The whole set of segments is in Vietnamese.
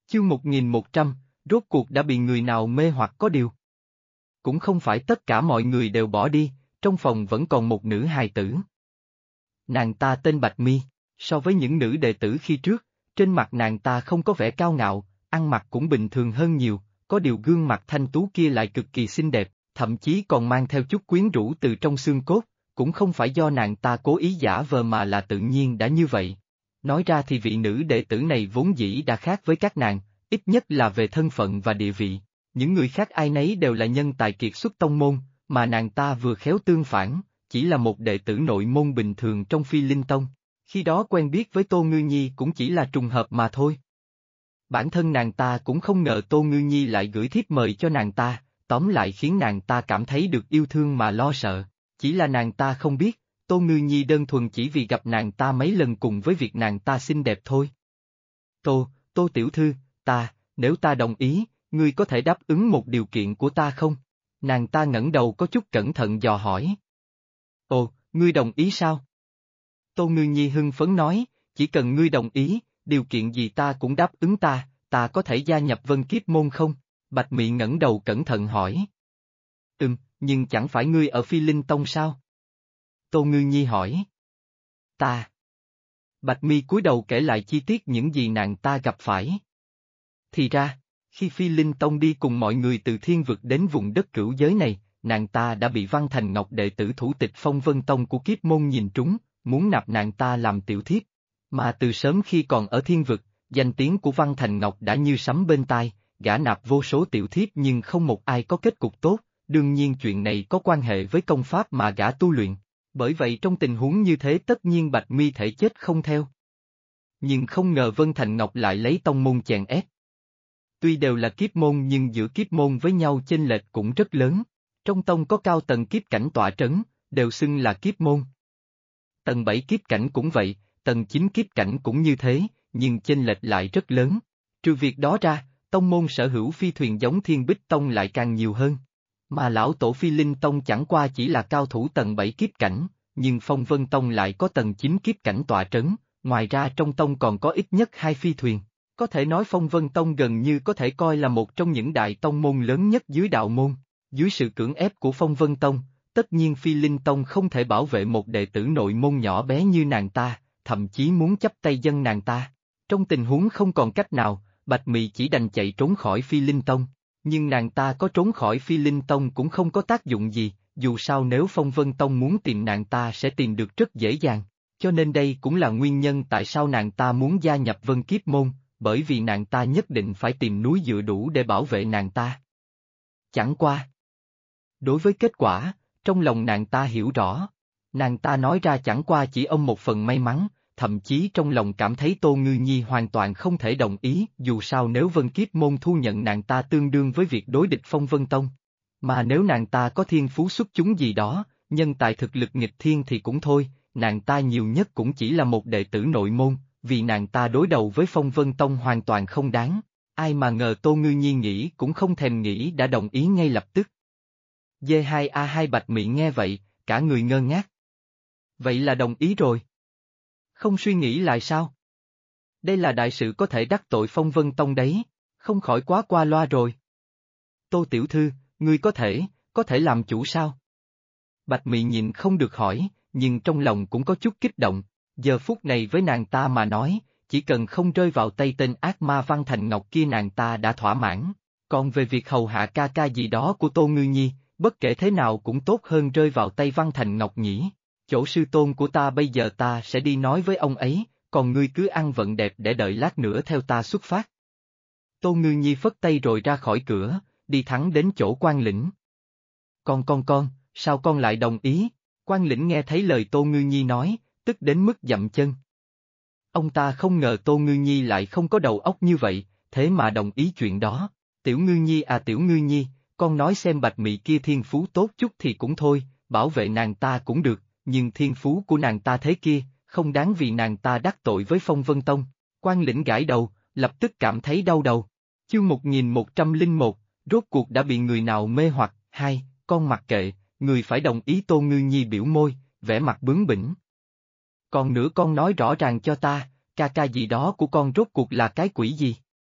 Chương 1100, rốt cuộc đã bị người nào mê hoặc có điều. Cũng không phải tất cả mọi người đều bỏ đi, trong phòng vẫn còn một nữ hài tử. Nàng ta tên Bạch Mi, so với những nữ đệ tử khi trước, trên mặt nàng ta không có vẻ cao ngạo, ăn mặc cũng bình thường hơn nhiều, có điều gương mặt thanh tú kia lại cực kỳ xinh đẹp, thậm chí còn mang theo chút quyến rũ từ trong xương cốt, cũng không phải do nàng ta cố ý giả vờ mà là tự nhiên đã như vậy. Nói ra thì vị nữ đệ tử này vốn dĩ đã khác với các nàng, ít nhất là về thân phận và địa vị. Những người khác ai nấy đều là nhân tài kiệt xuất tông môn, mà nàng ta vừa khéo tương phản, chỉ là một đệ tử nội môn bình thường trong Phi Linh Tông. Khi đó quen biết với Tô Ngư Nhi cũng chỉ là trùng hợp mà thôi. Bản thân nàng ta cũng không ngờ Tô Ngư Nhi lại gửi thiếp mời cho nàng ta, tóm lại khiến nàng ta cảm thấy được yêu thương mà lo sợ. Chỉ là nàng ta không biết, Tô Ngư Nhi đơn thuần chỉ vì gặp nàng ta mấy lần cùng với việc nàng ta xinh đẹp thôi. Tô tiểu thư, nếu ta đồng ý, ngươi có thể đáp ứng một điều kiện của ta không? Nàng ta ngẩng đầu có chút cẩn thận dò hỏi. Ồ, ngươi đồng ý sao? Tô Ngư Nhi hưng phấn nói, chỉ cần ngươi đồng ý, điều kiện gì ta cũng đáp ứng ta có thể gia nhập Vân Kiếp môn không? Bạch Mị ngẩng đầu cẩn thận hỏi. Nhưng chẳng phải ngươi ở Phi Linh Tông sao? Tô Ngư Nhi hỏi. Bạch Mi cúi đầu kể lại chi tiết những gì nàng ta gặp phải. Thì ra, khi Phi Linh Tông đi cùng mọi người từ thiên vực đến vùng đất cửu giới này, nàng ta đã bị Văn Thành Ngọc đệ tử thủ tịch Phong Vân Tông của Kiếp môn nhìn trúng, muốn nạp nàng ta làm tiểu thiếp. Mà từ sớm khi còn ở thiên vực, danh tiếng của Văn Thành Ngọc đã như sấm bên tai, gả nạp vô số tiểu thiếp nhưng không một ai có kết cục tốt, đương nhiên chuyện này có quan hệ với công pháp mà gã tu luyện. Bởi vậy trong tình huống như thế tất nhiên Bạch Mi thể chết không theo. Nhưng không ngờ Vân Thành Ngọc lại lấy tông môn chèn ép. Tuy đều là kiếp môn nhưng giữa kiếp môn với nhau chênh lệch cũng rất lớn. Trong tông có cao tầng kiếp cảnh tọa trấn, đều xưng là kiếp môn. Tầng 7 kiếp cảnh cũng vậy, tầng 9 kiếp cảnh cũng như thế, nhưng chênh lệch lại rất lớn. Trừ việc đó ra, tông môn sở hữu phi thuyền giống Thiên Bích Tông lại càng nhiều hơn. Mà lão tổ Phi Linh Tông chẳng qua chỉ là cao thủ tầng 7 kiếp cảnh, nhưng Phong Vân Tông lại có tầng 9 kiếp cảnh tọa trấn, ngoài ra trong tông còn có ít nhất 2 phi thuyền. Có thể nói Phong Vân Tông gần như có thể coi là một trong những đại tông môn lớn nhất dưới đạo môn. Dưới sự cưỡng ép của Phong Vân Tông, tất nhiên Phi Linh Tông không thể bảo vệ một đệ tử nội môn nhỏ bé như nàng ta, thậm chí muốn chấp tay dân nàng ta. Trong tình huống không còn cách nào, Bạch Mị chỉ đành chạy trốn khỏi Phi Linh Tông. Nhưng nàng ta có trốn khỏi Phi Linh Tông cũng không có tác dụng gì, dù sao nếu Phong Vân Tông muốn tìm nàng ta sẽ tìm được rất dễ dàng. Cho nên đây cũng là nguyên nhân tại sao nàng ta muốn gia nhập Vân Kiếp môn, bởi vì nàng ta nhất định phải tìm núi dựa đủ để bảo vệ nàng ta. Chẳng qua. Đối với kết quả, trong lòng nàng ta hiểu rõ. Nàng ta nói ra chẳng qua chỉ một phần may mắn, thậm chí trong lòng cảm thấy Tô Ngư Nhi hoàn toàn không thể đồng ý, dù sao nếu Vân Kiếp môn thu nhận nàng ta tương đương với việc đối địch Phong Vân Tông. Mà nếu nàng ta có thiên phú xuất chúng gì đó, nhân tài thực lực nghịch thiên thì cũng thôi, nàng ta nhiều nhất cũng chỉ là một đệ tử nội môn, vì nàng ta đối đầu với Phong Vân Tông hoàn toàn không đáng. Ai mà ngờ Tô Ngư Nhi nghĩ cũng không thèm nghĩ đã đồng ý ngay lập tức. D2A2 Bạch Mị nghe vậy, cả người ngơ ngác. Vậy là đồng ý rồi. Không suy nghĩ lại sao? Đây là đại sự có thể đắc tội Phong Vân Tông đấy, không khỏi quá qua loa rồi. Tô tiểu thư, ngươi có thể làm chủ sao? Bạch Mị nhịn không được hỏi, nhưng trong lòng cũng có chút kích động, giờ phút này với nàng ta mà nói, chỉ cần không rơi vào tay tên ác ma Văn Thành Ngọc kia nàng ta đã thỏa mãn, còn về việc hầu hạ ca ca gì đó của Tô Ngư Nhi, bất kể thế nào cũng tốt hơn rơi vào tay Văn Thành Ngọc nhỉ. Chỗ sư tôn của ta bây giờ ta sẽ đi nói với ông ấy, còn ngươi cứ ăn vận đẹp để đợi lát nữa theo ta xuất phát. Tô Ngư Nhi phất tay rồi ra khỏi cửa, đi thẳng đến chỗ Quan Lĩnh. Con, sao con lại đồng ý? Quan Lĩnh nghe thấy lời Tô Ngư Nhi nói, tức đến mức dậm chân. Ông ta không ngờ Tô Ngư Nhi lại không có đầu óc như vậy, thế mà đồng ý chuyện đó. Tiểu Ngư Nhi à Tiểu Ngư Nhi, con nói xem Bạch Mị kia thiên phú tốt chút thì cũng thôi, bảo vệ nàng ta cũng được. Nhưng thiên phú của nàng ta thế kia, không đáng vì nàng ta đắc tội với Phong Vân Tông. Quan Lĩnh gãi đầu, lập tức cảm thấy đau đầu. Chương 1101, rốt cuộc đã bị người nào mê hoặc, con mặc kệ, người phải đồng ý. Tô Ngư Nhi biểu môi, vẻ mặt bướng bỉnh. Còn nữa con nói rõ ràng cho ta, ca ca gì đó của con rốt cuộc là cái quỷ gì?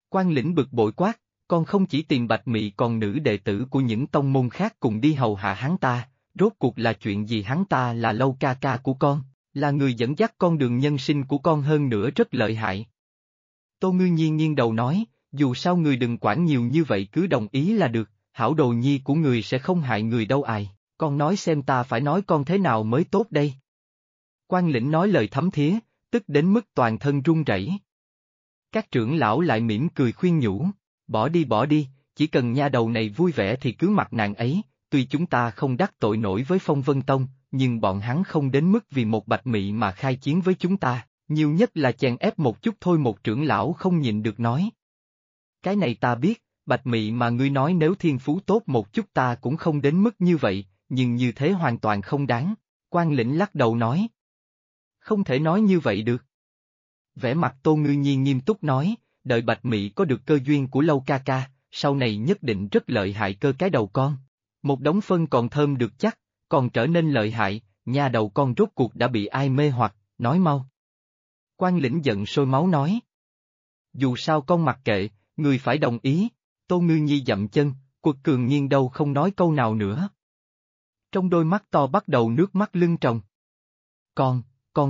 Quan Lĩnh bực bội quát, con không chỉ tìm Bạch Mị còn nữ đệ tử của những tông môn khác cùng đi hầu hạ hắn ta, rốt cuộc là chuyện gì? Hắn ta là Lâu ca ca của con, là người dẫn dắt con đường nhân sinh của con, hơn nữa rất lợi hại. Tô Ngư Nhi nghiêng đầu nói, dù sao người đừng quản nhiều như vậy, cứ đồng ý là được, hảo đồ nhi của người sẽ không hại người đâu ai, con nói xem ta phải nói con thế nào mới tốt đây. Quan Lĩnh nói lời thấm thía, tức đến mức toàn thân run rẩy. Các trưởng lão lại mỉm cười khuyên nhủ, bỏ đi, chỉ cần nha đầu này vui vẻ thì cứ mặc nàng ấy, tuy chúng ta không đắc tội nổi với Phong Vân Tông, nhưng bọn hắn không đến mức vì một Bạch Mị mà khai chiến với chúng ta, nhiều nhất là chèn ép một chút thôi. Một trưởng lão không nhịn được nói. Cái này ta biết, Bạch Mị mà ngươi nói nếu thiên phú tốt một chút ta cũng không đến mức như vậy, nhưng như thế hoàn toàn không đáng. Quan Lĩnh lắc đầu nói. Không thể nói như vậy được. Vẻ mặt Tô Ngư Nhi nghiêm túc nói, đợi Bạch Mị có được cơ duyên của Lâu ca ca, sau này nhất định rất lợi hại. Cơ cái đầu con. Một đống phân còn thơm được chắc, còn trở nên lợi hại, nha đầu con rốt cuộc đã bị ai mê hoặc, nói mau. Quan Lĩnh giận sôi máu nói. Dù sao con mặc kệ, người phải đồng ý. Tô Ngư Nhi dậm chân, Quật Cường Nhiên đâu không nói câu nào nữa. Trong đôi mắt to bắt đầu nước mắt lưng tròng. Con.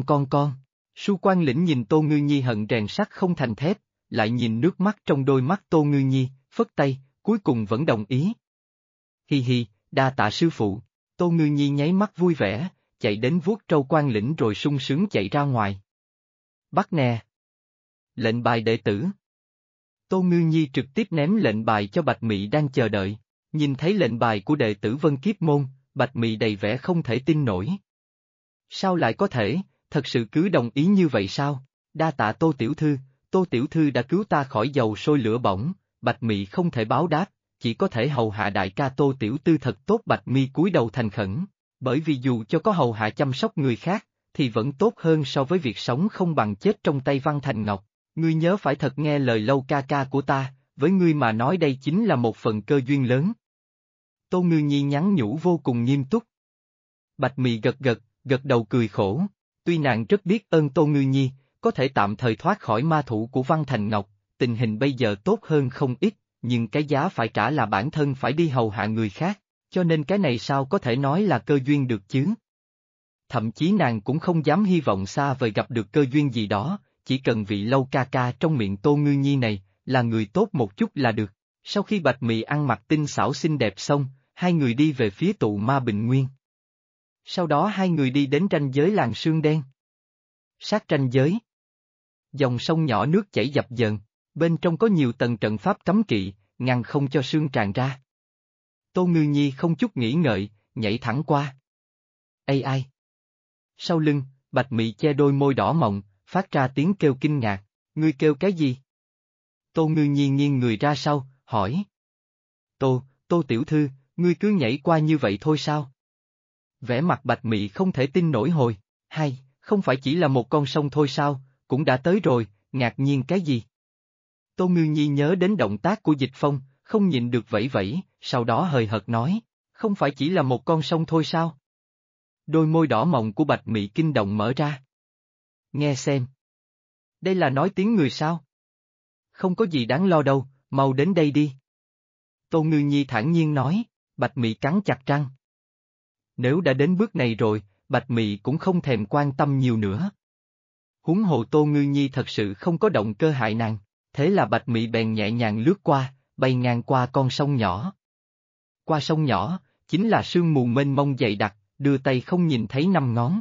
Su Quan Lĩnh nhìn Tô Ngư Nhi hận rèn sắt không thành thép, lại nhìn nước mắt trong đôi mắt Tô Ngư Nhi, phất tay, cuối cùng vẫn đồng ý. Hi hi, đa tạ sư phụ. Tô Ngư Nhi nháy mắt vui vẻ, chạy đến vuốt trâu Quan Lĩnh rồi sung sướng chạy ra ngoài. Bắt nè. Lệnh bài đệ tử. Tô Ngư Nhi trực tiếp ném lệnh bài cho Bạch Mị đang chờ đợi, nhìn thấy lệnh bài của đệ tử Vân Kiếp Môn, Bạch Mị đầy vẻ không thể tin nổi. Sao lại có thể, thật sự cứ đồng ý như vậy sao? Đa tạ Tô tiểu thư đã cứu ta khỏi dầu sôi lửa bỏng. Bạch Mị không thể báo đáp, chỉ có thể hầu hạ đại ca Tô tiểu thư thật tốt. Bạch Mi cúi đầu thành khẩn, bởi vì dù cho có hầu hạ chăm sóc người khác, thì vẫn tốt hơn so với việc sống không bằng chết trong tay Văn Thành Ngọc. Ngươi nhớ phải thật nghe lời Lâu ca ca của ta, với ngươi mà nói đây chính là một phần cơ duyên lớn. Tô Ngư Nhi nhắn nhủ vô cùng nghiêm túc. Bạch Mị gật đầu cười khổ, tuy nàng rất biết ơn Tô Ngư Nhi, có thể tạm thời thoát khỏi ma thủ của Văn Thành Ngọc, tình hình bây giờ tốt hơn không ít, nhưng cái giá phải trả là bản thân phải đi hầu hạ người khác, cho nên cái này sao có thể nói là cơ duyên được chứ? Thậm chí nàng cũng không dám hy vọng xa vời gặp được cơ duyên gì đó, chỉ cần vị Lâu ca ca trong miệng Tô Ngư Nhi này, là người tốt một chút là được. Sau khi Bạch Mị ăn mặc tinh xảo xinh đẹp xong, hai người đi về phía tụ ma Bình Nguyên. Sau đó hai người đi đến ranh giới làng Sương Đen. Sát ranh giới. Dòng sông nhỏ nước chảy dập dờn, bên trong có nhiều tầng trận pháp cấm kỵ, ngăn không cho sương tràn ra. Tô Ngư Nhi không chút nghĩ ngợi, nhảy thẳng qua. Ai? Sau lưng, Bạch Mị che đôi môi đỏ mọng, phát ra tiếng kêu kinh ngạc, ngươi kêu cái gì? Tô Ngư Nhi nghiêng người ra sau, hỏi. Tô tiểu thư, ngươi cứ nhảy qua như vậy thôi sao? Vẻ mặt Bạch Mị không thể tin nổi hồi, không phải chỉ là một con sông thôi sao, cũng đã tới rồi, ngạc nhiên cái gì? Tô Ngư Nhi nhớ đến động tác của Dịch Phong, không nhịn được vẫy, sau đó hời hợt nói, không phải chỉ là một con sông thôi sao? Đôi môi đỏ mọng của Bạch Mị kinh động mở ra. Nghe xem. Đây là nói tiếng người sao? Không có gì đáng lo đâu, mau đến đây đi. Tô Ngư Nhi thản nhiên nói, Bạch Mị cắn chặt răng. Nếu đã đến bước này rồi, Bạch Mị cũng không thèm quan tâm nhiều nữa. Huống hồ Tô Ngư Nhi thật sự không có động cơ hại nàng, thế là Bạch Mị bèn nhẹ nhàng lướt qua, bay ngang qua con sông nhỏ. Qua sông nhỏ, chính là sương mù mênh mông dày đặc, đưa tay không nhìn thấy năm ngón.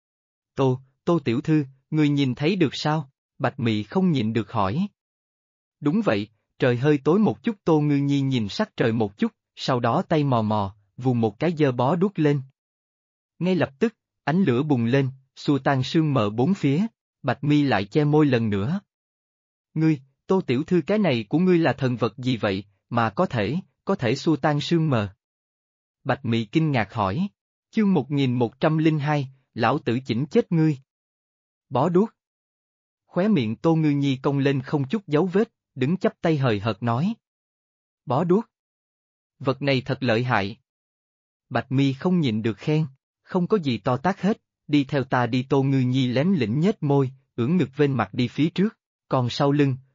Tô tiểu thư, người nhìn thấy được sao? Bạch Mị không nhịn được hỏi. Đúng vậy, trời hơi tối một chút. Tô Ngư Nhi nhìn sắc trời một chút, sau đó tay mò mò, vù một cái giơ bó đuốc lên. Ngay lập tức, ánh lửa bùng lên, xua tan sương mờ bốn phía, Bạch Mi lại che môi lần nữa. Ngươi, Tô tiểu thư cái này của ngươi là thần vật gì vậy, mà có thể xua tan sương mờ? Bạch Mị kinh ngạc hỏi. Chương 1102, lão tử chỉnh chết ngươi. Bó đuốc. Khóe miệng Tô Ngư Nhi cong lên không chút dấu vết, đứng chắp tay hời hợt nói. Bó đuốc. Vật này thật lợi hại. Bạch Mi không nhịn được khen, không có gì to tát hết, đi theo ta đi. Tô Ngư Nhi lém lĩnh nhếch môi, ưỡn ngực vênh mặt đi phía trước, còn sau lưng,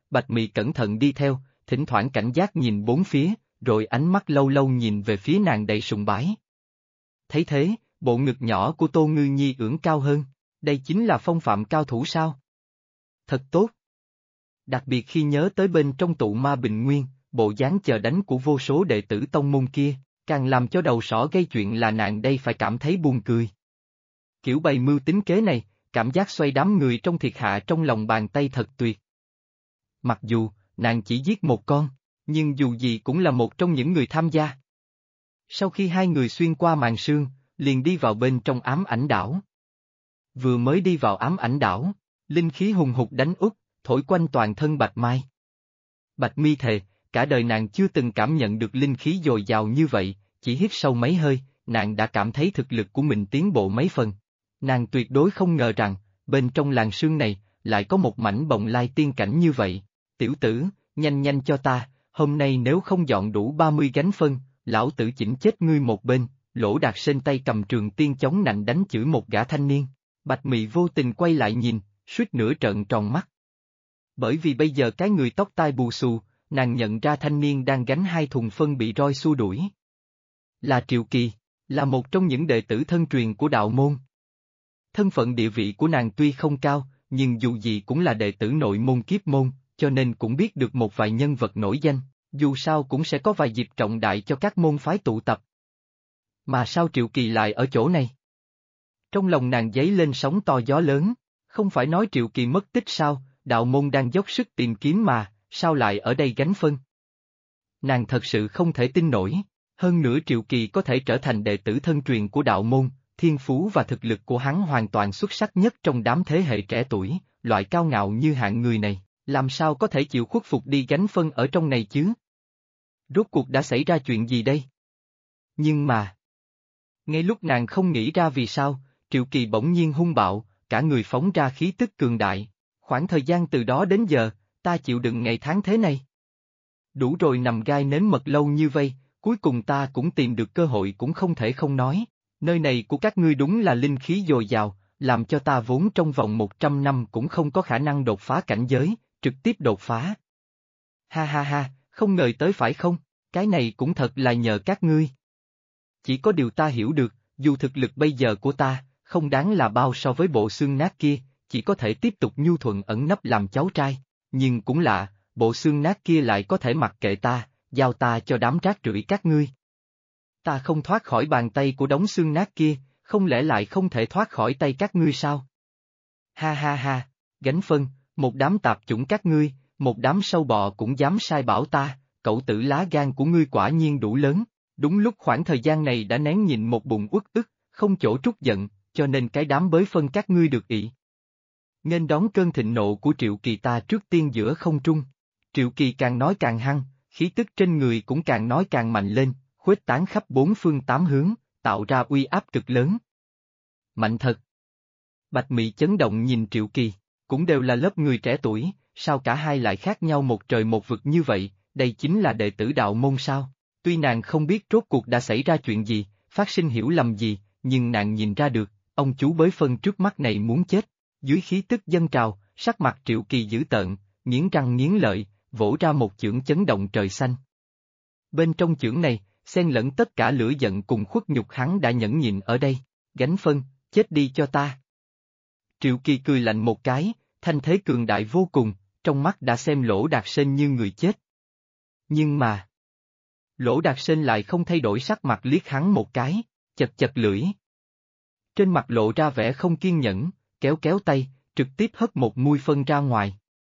Bạch Mị cẩn thận đi theo, thỉnh thoảng cảnh giác nhìn bốn phía, rồi ánh mắt lâu lâu nhìn về phía nàng đầy sùng bái. Thấy thế, bộ ngực nhỏ của Tô Ngư Nhi ưỡn cao hơn, đây chính là phong phạm cao thủ sao? Thật tốt. Đặc biệt khi nhớ tới bên trong tụ ma bình nguyên, bộ dáng chờ đánh của vô số đệ tử tông môn kia, càng làm cho đầu sỏ gây chuyện là nàng đây phải cảm thấy buồn cười. Kiểu bày mưu tính kế này, cảm giác xoay đám người trong thiệt hạ trong lòng bàn tay thật tuyệt. Mặc dù, nàng chỉ giết một con, nhưng dù gì cũng là một trong những người tham gia. Sau khi hai người xuyên qua màn sương, liền đi vào bên trong ám ảnh đảo. Vừa mới đi vào ám ảnh đảo, linh khí hùng hục đánh úp, thổi quanh toàn thân Bạch Mai. Bạch Mi thề, cả đời nàng chưa từng cảm nhận được linh khí dồi dào như vậy, chỉ hít sâu mấy hơi, nàng đã cảm thấy thực lực của mình tiến bộ mấy phần. Nàng tuyệt đối không ngờ rằng, bên trong làn sương này, lại có một mảnh bồng lai tiên cảnh như vậy. Tiểu tử, nhanh nhanh cho ta, hôm nay nếu không dọn đủ 30 gánh phân, lão tử chỉnh chết ngươi một bên. Lỗ Đạt Sên tay cầm trường tiên chống nạnh đánh chửi một gã thanh niên. Bạch Mị vô tình quay lại nhìn, suýt nữa trợn tròn mắt. Bởi vì bây giờ cái người tóc tai bù xù, nàng nhận ra thanh niên đang gánh 2 thùng phân bị roi xua đuổi. Là Triệu Kỳ, là một trong những đệ tử thân truyền của đạo môn. Thân phận địa vị của nàng tuy không cao, nhưng dù gì cũng là đệ tử nội môn kiếp môn, cho nên cũng biết được một vài nhân vật nổi danh, dù sao cũng sẽ có vài dịp trọng đại cho các môn phái tụ tập. Mà sao Triệu Kỳ lại ở chỗ này? Trong lòng nàng dấy lên sóng to gió lớn, không phải nói Triệu Kỳ mất tích sao, đạo môn đang dốc sức tìm kiếm mà, sao lại ở đây gánh phân? Nàng thật sự không thể tin nổi, hơn nữa Triệu Kỳ có thể trở thành đệ tử thân truyền của đạo môn, thiên phú và thực lực của hắn hoàn toàn xuất sắc nhất trong đám thế hệ trẻ tuổi, loại cao ngạo như hạng người này, làm sao có thể chịu khuất phục đi gánh phân ở trong này chứ? Rốt cuộc đã xảy ra chuyện gì đây? Nhưng mà... Ngay lúc nàng không nghĩ ra vì sao, Triệu Kỳ bỗng nhiên hung bạo, cả người phóng ra khí tức cường đại. Khoảng thời gian từ đó đến giờ, ta chịu đựng ngày tháng thế này. Đủ rồi nằm gai nếm mật lâu như vây, cuối cùng ta cũng tìm được cơ hội cũng không thể không nói. Nơi này của các ngươi đúng là linh khí dồi dào, làm cho ta vốn trong vòng 100 năm cũng không có khả năng đột phá cảnh giới, trực tiếp đột phá. Ha ha ha, không ngờ tới phải không, cái này cũng thật là nhờ các ngươi. Chỉ có điều ta hiểu được, dù thực lực bây giờ của ta, không đáng là bao so với bộ xương nát kia, chỉ có thể tiếp tục nhu thuận ẩn nấp làm cháu trai, nhưng cũng lạ, bộ xương nát kia lại có thể mặc kệ ta, giao ta cho đám rác rưởi các ngươi. Ta không thoát khỏi bàn tay của đống xương nát kia, không lẽ lại không thể thoát khỏi tay các ngươi sao? Ha ha ha, gánh phân, một đám tạp chủng các ngươi, một đám sâu bọ cũng dám sai bảo ta, cậu tử lá gan của ngươi quả nhiên đủ lớn. Đúng lúc khoảng thời gian này đã nén nhịn một bụng uất ức, không chỗ trút giận, cho nên cái đám bới phân các ngươi được ị. Nghênh đón cơn thịnh nộ của Triệu Kỳ ta trước tiên giữa không trung. Triệu Kỳ càng nói càng hăng, khí tức trên người cũng càng nói càng mạnh lên, khuếch tán khắp 4 phương 8 hướng, tạo ra uy áp cực lớn. Mạnh thật. Bạch Mị chấn động nhìn Triệu Kỳ, cũng đều là lớp người trẻ tuổi, sao cả hai lại khác nhau một trời một vực như vậy, đây chính là đệ tử đạo môn sao? Tuy nàng không biết rốt cuộc đã xảy ra chuyện gì, phát sinh hiểu lầm gì, nhưng nàng nhìn ra được, ông chú bới phân trước mắt này muốn chết. Dưới khí tức dâng trào, sắc mặt Triệu Kỳ dữ tợn, nghiến răng nghiến lợi, vỗ ra một chưởng chấn động trời xanh. Bên trong chưởng này, xen lẫn tất cả lửa giận cùng khuất nhục hắn đã nhẫn nhịn ở đây, gánh phân, chết đi cho ta. Triệu Kỳ cười lạnh một cái, thanh thế cường đại vô cùng, trong mắt đã xem Lỗ Đạt Sên như người chết. Nhưng mà... Lỗ Đạt Sên lại không thay đổi sắc mặt liếc hắn một cái, chật chật lưỡi. Trên mặt lộ ra vẻ không kiên nhẫn, kéo kéo tay, trực tiếp hất một muôi phân ra ngoài.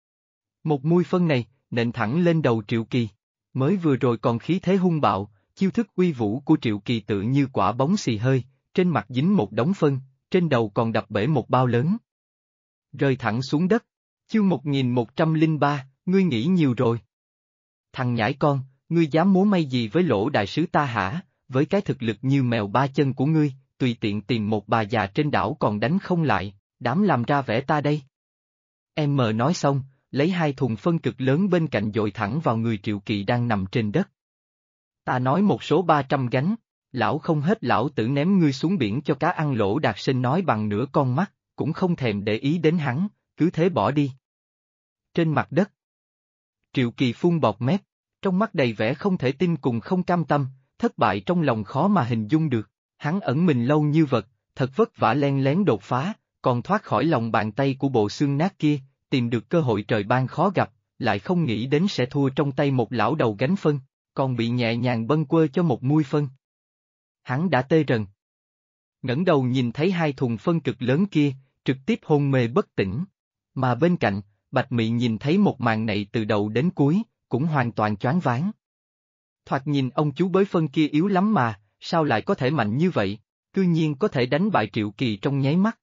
Một muôi phân này, nện thẳng lên đầu Triệu Kỳ. Mới vừa rồi còn khí thế hung bạo, chiêu thức uy vũ của Triệu Kỳ tự như quả bóng xì hơi, trên mặt dính một đống phân, trên đầu còn đập bể một bao lớn. Rơi thẳng xuống đất. Chương 1103, ngươi nghĩ nhiều rồi. Thằng nhãi con, ngươi dám múa may gì với Lỗ đại sứ ta hả, với cái thực lực như mèo ba chân của ngươi, tùy tiện tìm một bà già trên đảo còn đánh không lại, dám làm ra vẻ ta đây. Em mờ nói xong, lấy 2 thùng phân cực lớn bên cạnh dội thẳng vào người Triệu Kỳ đang nằm trên đất. Ta nói một số 300 gánh, lão không hết lão tử ném ngươi xuống biển cho cá ăn. Lỗ Đạt Sinh nói bằng nửa con mắt, cũng không thèm để ý đến hắn, cứ thế bỏ đi. Trên mặt đất. Triệu Kỳ phun bọt mép, trong mắt đầy vẻ không thể tin cùng không cam tâm, thất bại trong lòng khó mà hình dung được. Hắn ẩn mình lâu như vật, thật vất vả len lén đột phá, còn thoát khỏi lòng bàn tay của bộ xương nát kia, tìm được cơ hội trời ban khó gặp, lại không nghĩ đến sẽ thua trong tay một lão đầu gánh phân, còn bị nhẹ nhàng bâng quơ cho một muôi phân. Hắn đã tê rần. Ngẩng đầu nhìn thấy hai thùng phân cực lớn kia, trực tiếp hôn mê bất tỉnh. Mà bên cạnh, Bạch Mị nhìn thấy một màn này từ đầu đến cuối, cũng hoàn toàn choáng váng. Thoạt nhìn ông chú bới phân kia yếu lắm mà, sao lại có thể mạnh như vậy, cư nhiên có thể đánh bại Triệu Kỳ trong nháy mắt.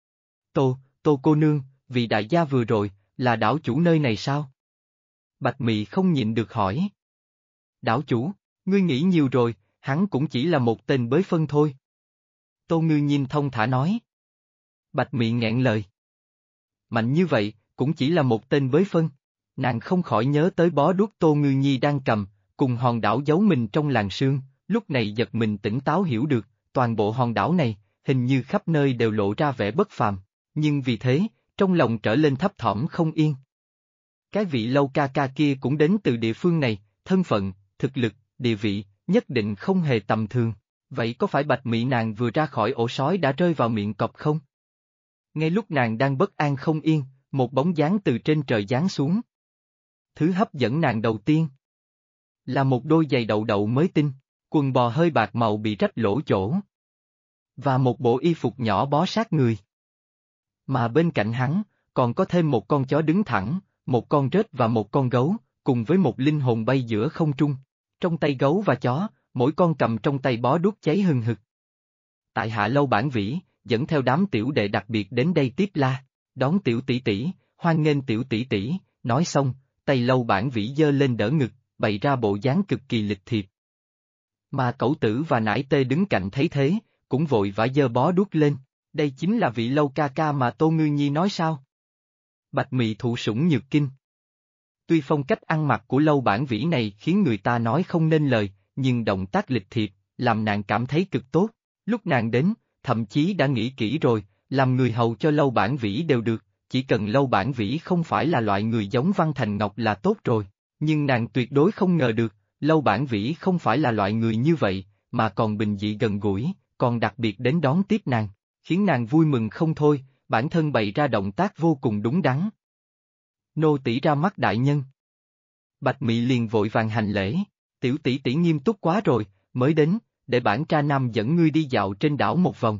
Tô cô nương, vị đại gia vừa rồi, là đảo chủ nơi này sao? Bạch Mị không nhịn được hỏi. Đảo chủ, ngươi nghĩ nhiều rồi, hắn cũng chỉ là một tên bới phân thôi. Tô Ngư Nhiên thông thả nói. Bạch Mị nghẹn lời. Mạnh như vậy, cũng chỉ là một tên bới phân. Nàng không khỏi nhớ tới bó đuốc Tô Ngư Nhi đang cầm, cùng hòn đảo giấu mình trong làn sương, lúc này giật mình tỉnh táo hiểu được, toàn bộ hòn đảo này, hình như khắp nơi đều lộ ra vẻ bất phàm, nhưng vì thế, trong lòng trở lên thấp thỏm không yên. Cái vị Lâu ca ca kia cũng đến từ địa phương này, thân phận, thực lực, địa vị, nhất định không hề tầm thường, vậy có phải Bạch Mị nàng vừa ra khỏi ổ sói đã rơi vào miệng cọp không? Ngay lúc nàng đang bất an không yên, một bóng dáng từ trên trời giáng xuống. Thứ hấp dẫn nàng đầu tiên là một đôi giày đậu đậu mới tinh, quần bò hơi bạc màu bị rách lỗ chỗ. Và một bộ y phục nhỏ bó sát người. Mà bên cạnh hắn, còn có thêm một con chó đứng thẳng, một con rết và một con gấu, cùng với một linh hồn bay giữa không trung. Trong tay gấu và chó, mỗi con cầm trong tay bó đuốc cháy hừng hực. Tại hạ Lâu Bản Vĩ, dẫn theo đám tiểu đệ đặc biệt đến đây tiếp la, đón tiểu tỷ tỷ, hoan nghênh tiểu tỷ tỷ, nói xong, tay Lâu Bản Vĩ giơ lên đỡ ngực, bày ra bộ dáng cực kỳ lịch thiệp. Mà Cẩu Tử và Nải Tê đứng cạnh thấy thế, cũng vội vã giơ bó đuốc lên, đây chính là vị Lâu ca ca mà Tô Ngư Nhi nói sao? Bạch Mị thụ sủng nhược kinh. Tuy phong cách ăn mặc của Lâu Bản Vĩ này khiến người ta nói không nên lời, nhưng động tác lịch thiệp, làm nàng cảm thấy cực tốt. Lúc nàng đến, thậm chí đã nghĩ kỹ rồi, làm người hầu cho Lâu Bản Vĩ đều được, chỉ cần Lâu Bản Vĩ không phải là loại người giống Văn Thành Ngọc là tốt rồi. Nhưng nàng tuyệt đối không ngờ được, Lâu Bản Vĩ không phải là loại người như vậy, mà còn bình dị gần gũi, còn đặc biệt đến đón tiếp nàng, khiến nàng vui mừng không thôi, bản thân bày ra động tác vô cùng đúng đắn. Nô tỳ ra mắt đại nhân. Bạch Mị liền vội vàng hành lễ, tiểu tỷ tỷ nghiêm túc quá rồi, mới đến, để bản tra nam dẫn ngươi đi dạo trên đảo một vòng.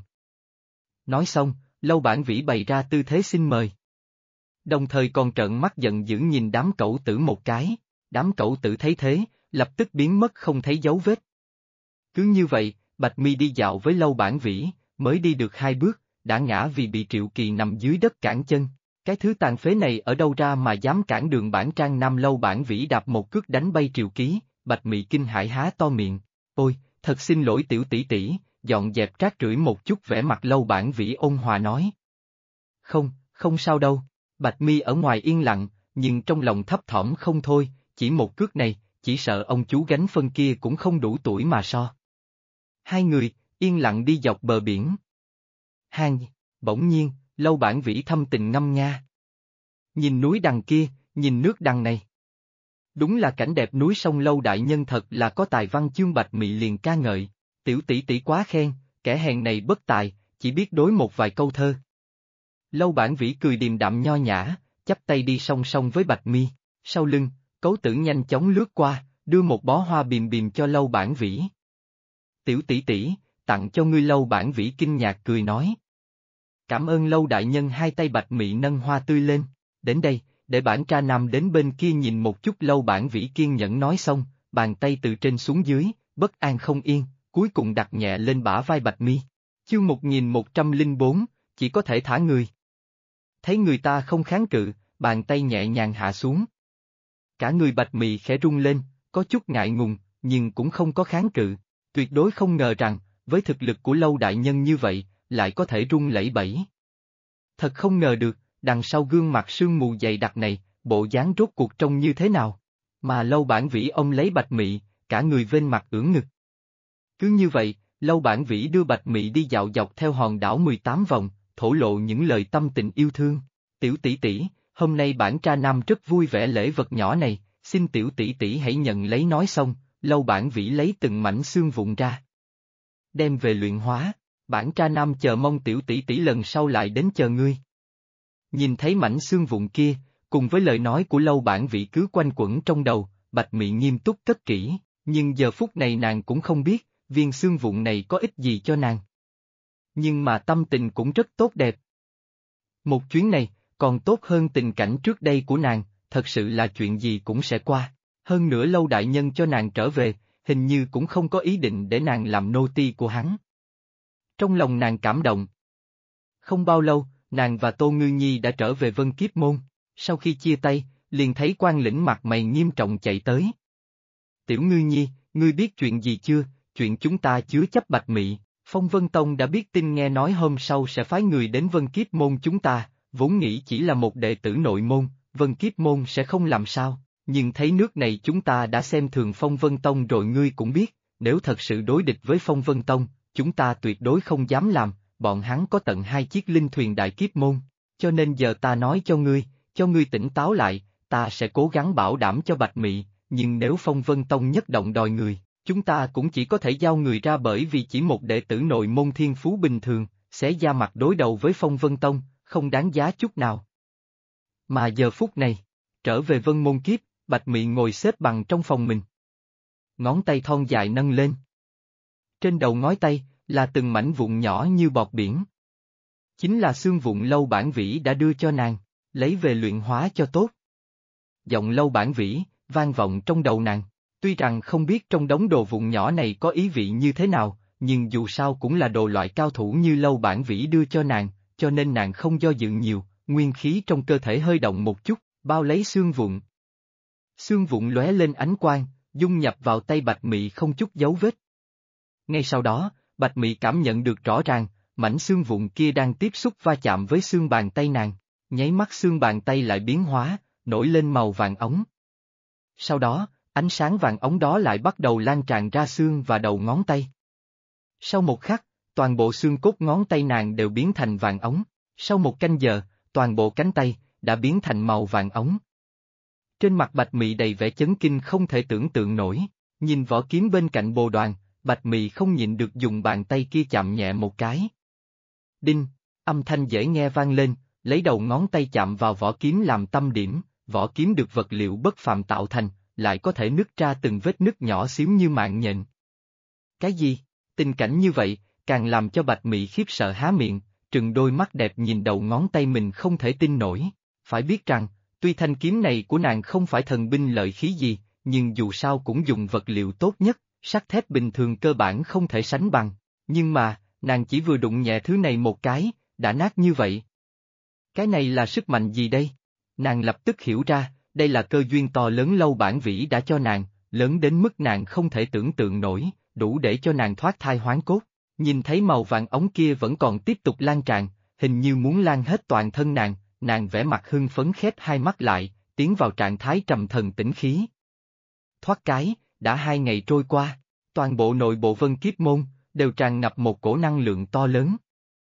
Nói xong, Lâu Bản Vĩ bày ra tư thế xin mời. Đồng thời còn trợn mắt giận dữ nhìn đám Cẩu Tử một cái, đám Cẩu Tử thấy thế, lập tức biến mất không thấy dấu vết. Cứ như vậy, Bạch Mi đi dạo với Lâu Bản Vĩ, mới đi được 2 bước, đã ngã vì bị Triệu Kỳ nằm dưới đất cản chân. Cái thứ tàn phế này ở đâu ra mà dám cản đường bản trang nam. Lâu Bản Vĩ đạp một cước đánh bay Triệu Ký, Bạch Mị kinh hãi há to miệng. Ôi, thật xin lỗi tiểu tỷ tỷ, dọn dẹp rác rưởi một chút. Vẻ mặt Lâu Bản Vĩ ôn hòa nói. Không sao đâu. Bạch Mi ở ngoài yên lặng, nhưng trong lòng thấp thỏm không thôi, chỉ một cước này, chỉ sợ ông chú gánh phân kia cũng không đủ tuổi mà so. Hai người, yên lặng đi dọc bờ biển. Bỗng nhiên, Lâu Bản Vĩ thâm tình ngâm nga. Nhìn núi đằng kia, nhìn nước đằng này. Đúng là cảnh đẹp núi sông. Lâu đại nhân thật là có tài văn chương. Bạch Mị liền ca ngợi, tiểu tỷ tỷ quá khen, kẻ hèn này bất tài, chỉ biết đối một vài câu thơ. Lâu Bản Vĩ cười điềm đạm nho nhã, chắp tay đi song song với Bạch Mi, sau lưng, Cấu Tử nhanh chóng lướt qua, đưa một bó hoa bìm bìm cho Lâu Bản Vĩ. Tiểu tỷ tỷ, tặng cho ngươi. Lâu Bản Vĩ kinh ngạc cười nói. Cảm ơn Lâu đại nhân. Hai tay Bạch Mị nâng hoa tươi lên, đến đây, để bản tra nam đến bên kia nhìn một chút. Lâu Bản Vĩ kiên nhẫn nói xong, bàn tay từ trên xuống dưới, bất an không yên, cuối cùng đặt nhẹ lên bả vai Bạch Mi. Chương 1104, chỉ có thể thả người. Thấy người ta không kháng cự, bàn tay nhẹ nhàng hạ xuống. Cả người Bạch Mị khẽ rung lên, có chút ngại ngùng, nhưng cũng không có kháng cự, tuyệt đối không ngờ rằng, với thực lực của Lâu đại nhân như vậy, lại có thể rung lẩy bẩy. Thật không ngờ được, đằng sau gương mặt sương mù dày đặc này, bộ dáng rốt cuộc trông như thế nào. Mà Lâu Bản Vĩ ôm lấy Bạch Mị, cả người vênh mặt ưỡn ngực. Cứ như vậy, Lâu Bản Vĩ đưa Bạch Mị đi dạo dọc theo hòn đảo 18 vòng, thổ lộ những lời tâm tình yêu thương. Tiểu tỷ tỷ, hôm nay bản tra nam rất vui vẻ lễ vật nhỏ này, xin tiểu tỷ tỷ hãy nhận lấy. Nói xong, Lâu Bản Vĩ lấy từng mảnh xương vụn ra. Đem về luyện hóa, bản tra nam chờ mong tiểu tỷ tỷ lần sau lại đến chờ ngươi. Nhìn thấy mảnh xương vụn kia, cùng với lời nói của Lâu Bản Vĩ cứ quanh quẩn trong đầu, Bạch Mị nghiêm túc cất kỹ, nhưng giờ phút này nàng cũng không biết, viên xương vụn này có ích gì cho nàng. Nhưng mà tâm tình cũng rất tốt đẹp. Một chuyến này, còn tốt hơn tình cảnh trước đây của nàng, thật sự là chuyện gì cũng sẽ qua. Hơn nữa Lâu đại nhân cho nàng trở về, hình như cũng không có ý định để nàng làm nô tỳ của hắn. Trong lòng nàng cảm động. Không bao lâu, nàng và Tô Ngư Nhi đã trở về Vân Kiếp Môn. Sau khi chia tay, liền thấy Quan Lĩnh mặt mày nghiêm trọng chạy tới. Tiểu Ngư Nhi, ngươi biết chuyện gì chưa? Chuyện chúng ta chứa chấp Bạch Mị. Phong Vân Tông đã biết tin, nghe nói hôm sau sẽ phái người đến Vân Kiếp Môn chúng ta, vốn nghĩ chỉ là một đệ tử nội môn, Vân Kiếp Môn sẽ không làm sao, nhưng thấy nước này chúng ta đã xem thường Phong Vân Tông rồi. Ngươi cũng biết, nếu thật sự đối địch với Phong Vân Tông, chúng ta tuyệt đối không dám làm, bọn hắn có tận 2 chiếc linh thuyền Đại Kiếp Môn, cho nên giờ ta nói cho ngươi tỉnh táo lại, ta sẽ cố gắng bảo đảm cho Bạch Mị, nhưng nếu Phong Vân Tông nhất động đòi người, chúng ta cũng chỉ có thể giao người ra, bởi vì chỉ một đệ tử nội môn thiên phú bình thường, sẽ ra mặt đối đầu với Phong Vân Tông, không đáng giá chút nào. Mà giờ phút này, trở về Vân Môn Kiếp, Bạch Mị ngồi xếp bằng trong phòng mình. Ngón tay thon dài nâng lên. Trên đầu ngón tay, là từng mảnh vụn nhỏ như bọt biển. Chính là xương vụn Lâu Bản Vĩ đã đưa cho nàng, lấy về luyện hóa cho tốt. Giọng Lâu Bản Vĩ, vang vọng trong đầu nàng. Tuy rằng không biết trong đống đồ vụn nhỏ này có ý vị như thế nào, nhưng dù sao cũng là đồ loại cao thủ như Lâu Bản Vĩ đưa cho nàng, cho nên nàng không do dự nhiều, nguyên khí trong cơ thể hơi động một chút, bao lấy xương vụn. Xương vụn lóe lên ánh quang, dung nhập vào tay Bạch Mị không chút dấu vết. Ngay sau đó, Bạch Mị cảm nhận được rõ ràng, mảnh xương vụn kia đang tiếp xúc va chạm với xương bàn tay nàng, nháy mắt xương bàn tay lại biến hóa, nổi lên màu vàng ống. Sau đó, ánh sáng vàng ống đó lại bắt đầu lan tràn ra xương và đầu ngón tay. Sau một khắc, toàn bộ xương cốt ngón tay nàng đều biến thành vàng ống. Sau một canh giờ, toàn bộ cánh tay đã biến thành màu vàng ống. Trên mặt Bạch Mị đầy vẻ chấn kinh không thể tưởng tượng nổi, nhìn vỏ kiếm bên cạnh bồ đoàn, Bạch Mị không nhịn được dùng bàn tay kia chạm nhẹ một cái. Đinh, âm thanh dễ nghe vang lên, lấy đầu ngón tay chạm vào vỏ kiếm làm tâm điểm, vỏ kiếm được vật liệu bất phàm tạo thành, lại có thể nứt ra từng vết nứt nhỏ xíu như mạng nhện. Cái gì? Tình cảnh như vậy, càng làm cho Bạch Mị khiếp sợ há miệng, trừng đôi mắt đẹp nhìn đầu ngón tay mình không thể tin nổi. Phải biết rằng, tuy thanh kiếm này của nàng không phải thần binh lợi khí gì, nhưng dù sao cũng dùng vật liệu tốt nhất, sắt thép bình thường cơ bản không thể sánh bằng. Nhưng mà, nàng chỉ vừa đụng nhẹ thứ này một cái, đã nát như vậy. Cái này là sức mạnh gì đây? Nàng lập tức hiểu ra, đây là cơ duyên to lớn Lâu Bản Vĩ đã cho nàng, lớn đến mức nàng không thể tưởng tượng nổi, đủ để cho nàng thoát thai hoán cốt. Nhìn thấy màu vàng ống kia vẫn còn tiếp tục lan tràn, hình như muốn lan hết toàn thân nàng, nàng vẻ mặt hưng phấn khép hai mắt lại, tiến vào trạng thái trầm thần tĩnh khí. Thoát cái, đã 2 ngày trôi qua, toàn bộ nội bộ Vân Kiếp Môn, đều tràn ngập một cổ năng lượng to lớn.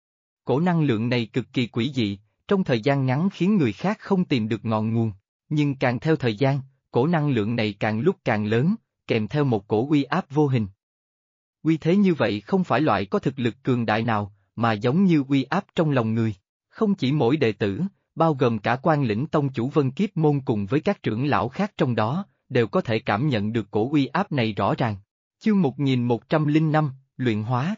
Cổ năng lượng này cực kỳ quỷ dị, trong thời gian ngắn khiến người khác không tìm được ngọn nguồn, nhưng càng theo thời gian, cổ năng lượng này càng lúc càng lớn, kèm theo một cổ uy áp vô hình. Uy thế như vậy không phải loại có thực lực cường đại nào, mà giống như uy áp trong lòng người. Không chỉ mỗi đệ tử, bao gồm cả Quan Lĩnh Tông chủ Vân Kiếp Môn cùng với các trưởng lão khác trong đó, đều có thể cảm nhận được cổ uy áp này rõ ràng. Chương 1105, luyện hóa.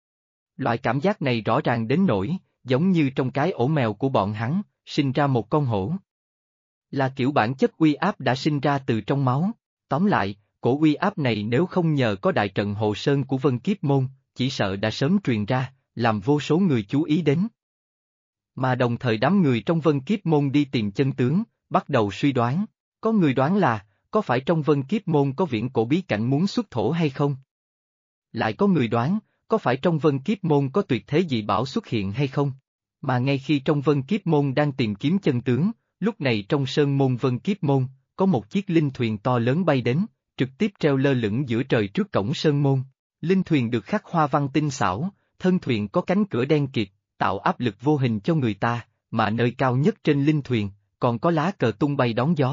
Loại cảm giác này rõ ràng đến nỗi, giống như trong cái ổ mèo của bọn hắn, sinh ra một con hổ. Là kiểu bản chất uy áp đã sinh ra từ trong máu. Tóm lại, cổ uy áp này nếu không nhờ có đại trận hộ sơn của Vân Kiếp Môn, chỉ sợ đã sớm truyền ra, làm vô số người chú ý đến. Mà đồng thời đám người trong Vân Kiếp Môn đi tìm chân tướng, bắt đầu suy đoán. Có người đoán là, có phải trong Vân Kiếp Môn có viễn cổ bí cảnh muốn xuất thổ hay không? Lại có người đoán, có phải trong Vân Kiếp Môn có tuyệt thế dị bảo xuất hiện hay không? Mà ngay khi trong Vân Kiếp Môn đang tìm kiếm chân tướng, lúc này trong Sơn Môn Vân Kiếp Môn, có một chiếc linh thuyền to lớn bay đến, trực tiếp treo lơ lửng giữa trời trước cổng Sơn Môn. Linh thuyền được khắc hoa văn tinh xảo, thân thuyền có cánh cửa đen kịt, tạo áp lực vô hình cho người ta, mà nơi cao nhất trên linh thuyền, còn có lá cờ tung bay đón gió.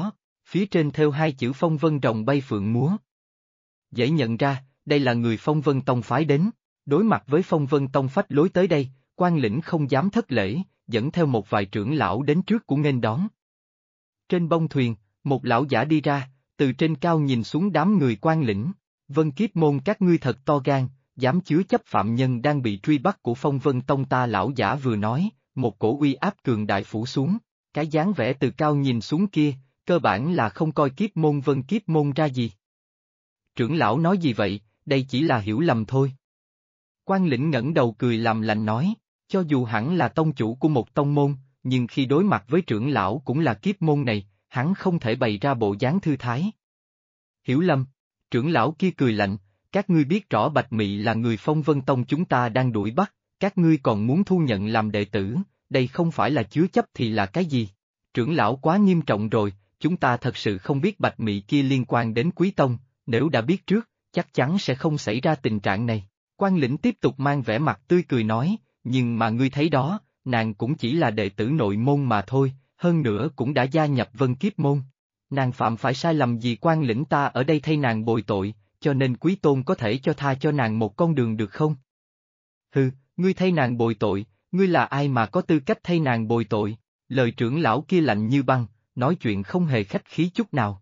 phía trên thêu hai chữ Phong Vân rồng bay phượng múa. Dễ nhận ra, đây là người Phong Vân Tông phái đến, đối mặt với Phong Vân Tông phách lối tới đây, quan lĩnh không dám thất lễ, dẫn theo một vài trưởng lão đến trước của nghênh đón. Trên bông thuyền, một lão giả đi ra, từ trên cao nhìn xuống đám người quan lĩnh, Vân Kiếp Môn các ngươi thật to gan, dám chứa chấp phạm nhân đang bị truy bắt của Phong Vân Tông ta. Lão giả vừa nói, một cổ uy áp cường đại phủ xuống, cái dáng vẻ từ cao nhìn xuống kia, cơ bản là không coi Kiếp Môn Vân Kiếp Môn ra gì. Trưởng lão nói gì vậy, đây chỉ là hiểu lầm thôi. Quan lĩnh ngẩng đầu cười làm lành nói, cho dù hẳn là tông chủ của một tông môn, nhưng khi đối mặt với trưởng lão cũng là Kiếp Môn này, hắn không thể bày ra bộ dáng thư thái. Hiểu lầm, trưởng lão kia cười lạnh, các ngươi biết rõ Bạch Mị là người Phong Vân Tông chúng ta đang đuổi bắt, các ngươi còn muốn thu nhận làm đệ tử, đây không phải là chứa chấp thì là cái gì? Trưởng lão quá nghiêm trọng rồi, chúng ta thật sự không biết Bạch Mị kia liên quan đến Quý Tông, nếu đã biết trước, chắc chắn sẽ không xảy ra tình trạng này. Quan lĩnh tiếp tục mang vẻ mặt tươi cười nói, nhưng mà ngươi thấy đó, nàng cũng chỉ là đệ tử nội môn mà thôi, hơn nữa cũng đã gia nhập Vân Kiếp Môn. Nàng phạm phải sai lầm gì? Quan lĩnh ta ở đây thay nàng bồi tội, cho nên Quý Tôn có thể cho tha cho nàng một con đường được không? Hừ, ngươi thay nàng bồi tội, ngươi là ai mà có tư cách thay nàng bồi tội? Lời trưởng lão kia lạnh như băng, nói chuyện không hề khách khí chút nào.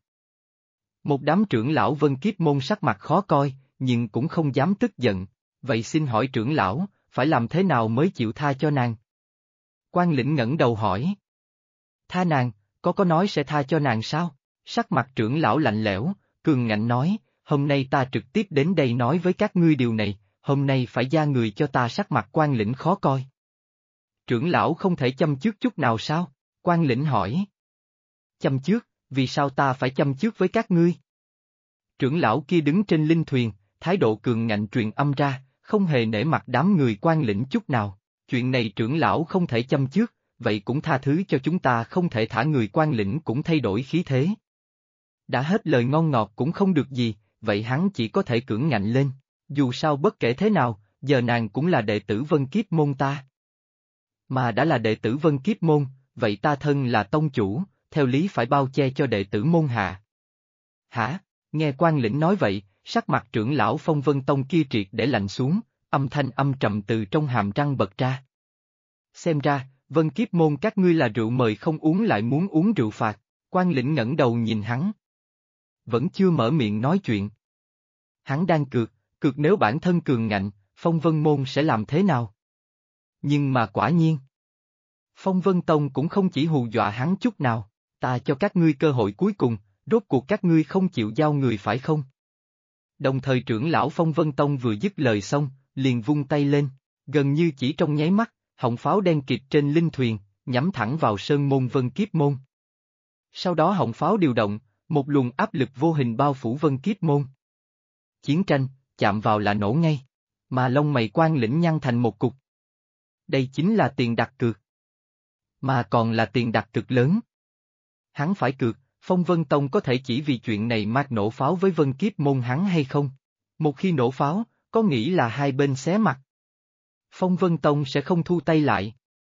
Một đám trưởng lão Vân Kiếp Môn sắc mặt khó coi, nhưng cũng không dám tức giận, vậy xin hỏi trưởng lão, phải làm thế nào mới chịu tha cho nàng? Quan lĩnh ngẩng đầu hỏi. Tha nàng, có nói sẽ tha cho nàng sao? Sắc mặt trưởng lão lạnh lẽo, cường ngạnh nói, hôm nay ta trực tiếp đến đây nói với các ngươi điều này, hôm nay phải gia người cho ta. Sắc mặt quan lĩnh khó coi. Trưởng lão không thể châm chước chút nào sao? Quan lĩnh hỏi. Châm chước, vì sao ta phải châm chước với các ngươi? Trưởng lão kia đứng trên linh thuyền, thái độ cường ngạnh truyền âm ra, không hề nể mặt đám người quan lĩnh chút nào. Chuyện này trưởng lão không thể châm chước, vậy cũng tha thứ cho chúng ta. Không thể thả người. Quan lĩnh cũng thay đổi khí thế. Đã hết lời ngon ngọt cũng không được gì, vậy hắn chỉ có thể cưỡng ngạnh lên. Dù sao bất kể thế nào, giờ nàng cũng là đệ tử Vân Kiếp Môn ta. Mà đã là đệ tử Vân Kiếp Môn, vậy ta thân là tông chủ, theo lý phải bao che cho đệ tử môn hạ. Hả? Nghe quan lĩnh nói vậy, sắc mặt trưởng lão Phong Vân Tông kia triệt để lạnh xuống, âm thanh âm trầm từ trong hàm răng bật ra. Xem ra, Vân Kiếp Môn các ngươi là rượu mời không uống lại muốn uống rượu phạt. Quan lĩnh ngẩng đầu nhìn hắn. Vẫn chưa mở miệng nói chuyện. Hắn đang cược nếu bản thân cường ngạnh, Phong Vân Môn sẽ làm thế nào? Nhưng mà quả nhiên. Phong Vân Tông cũng không chỉ hù dọa hắn chút nào, ta cho các ngươi cơ hội cuối cùng, rốt cuộc các ngươi không chịu giao người phải không? Đồng thời trưởng lão Phong Vân Tông vừa dứt lời xong, liền vung tay lên, gần như chỉ trong nháy mắt, họng pháo đen kịt trên linh thuyền, nhắm thẳng vào sơn môn Vân Kiếp Môn. Sau đó họng pháo điều động, một luồng áp lực vô hình bao phủ Vân Kiếp Môn. Chiến tranh, chạm vào là nổ ngay, mà lông mày quan lĩnh nhăn thành một cục. Đây chính là tiền đặt cược. Mà còn là tiền đặt cược lớn. Hắn phải cược, Phong Vân Tông có thể chỉ vì chuyện này mà nổ pháo với Vân Kiếp Môn hắn hay không? Một khi nổ pháo, có nghĩ là hai bên xé mặt. Phong Vân Tông sẽ không thu tay lại.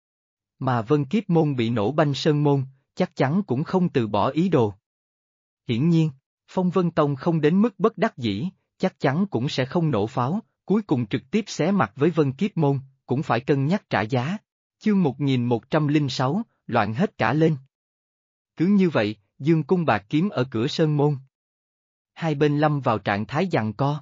Mà Vân Kiếp Môn bị nổ banh sơn môn, chắc chắn cũng không từ bỏ ý đồ. Hiển nhiên, Phong Vân Tông không đến mức bất đắc dĩ, chắc chắn cũng sẽ không nổ pháo, cuối cùng trực tiếp xé mặt với Vân Kiếp Môn, cũng phải cân nhắc trả giá. Chương 1106, loạn hết cả lên. Cứ như vậy, dương cung bạc kiếm ở cửa sơn môn. Hai bên lâm vào trạng thái giằng co.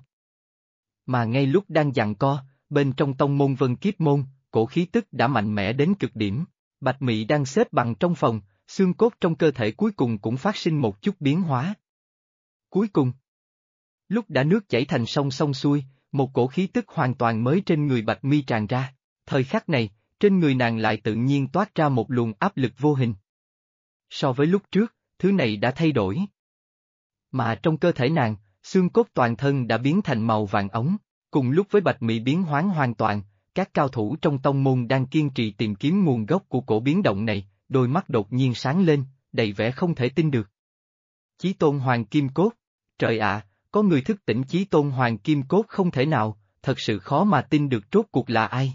Mà ngay lúc đang giằng co, bên trong tông môn Vân Kiếp Môn, cổ khí tức đã mạnh mẽ đến cực điểm. Bạch Mị đang xếp bằng trong phòng, xương cốt trong cơ thể cuối cùng cũng phát sinh một chút biến hóa. Cuối cùng, lúc đã nước chảy thành sông xong xuôi, một cổ khí tức hoàn toàn mới trên người Bạch Mi tràn ra. Thời khắc này, trên người nàng lại tự nhiên toát ra một luồng áp lực vô hình. So với lúc trước, thứ này đã thay đổi. Mà trong cơ thể nàng, xương cốt toàn thân đã biến thành màu vàng ống, cùng lúc với Bạch Mị biến hóa hoàn toàn, các cao thủ trong tông môn đang kiên trì tìm kiếm nguồn gốc của cổ biến động này, đôi mắt đột nhiên sáng lên, đầy vẻ không thể tin được. Chí Tôn Hoàng Kim Cốt, trời ạ, có người thức tỉnh Chí Tôn Hoàng Kim Cốt không thể nào, thật sự khó mà tin được rốt cuộc là ai.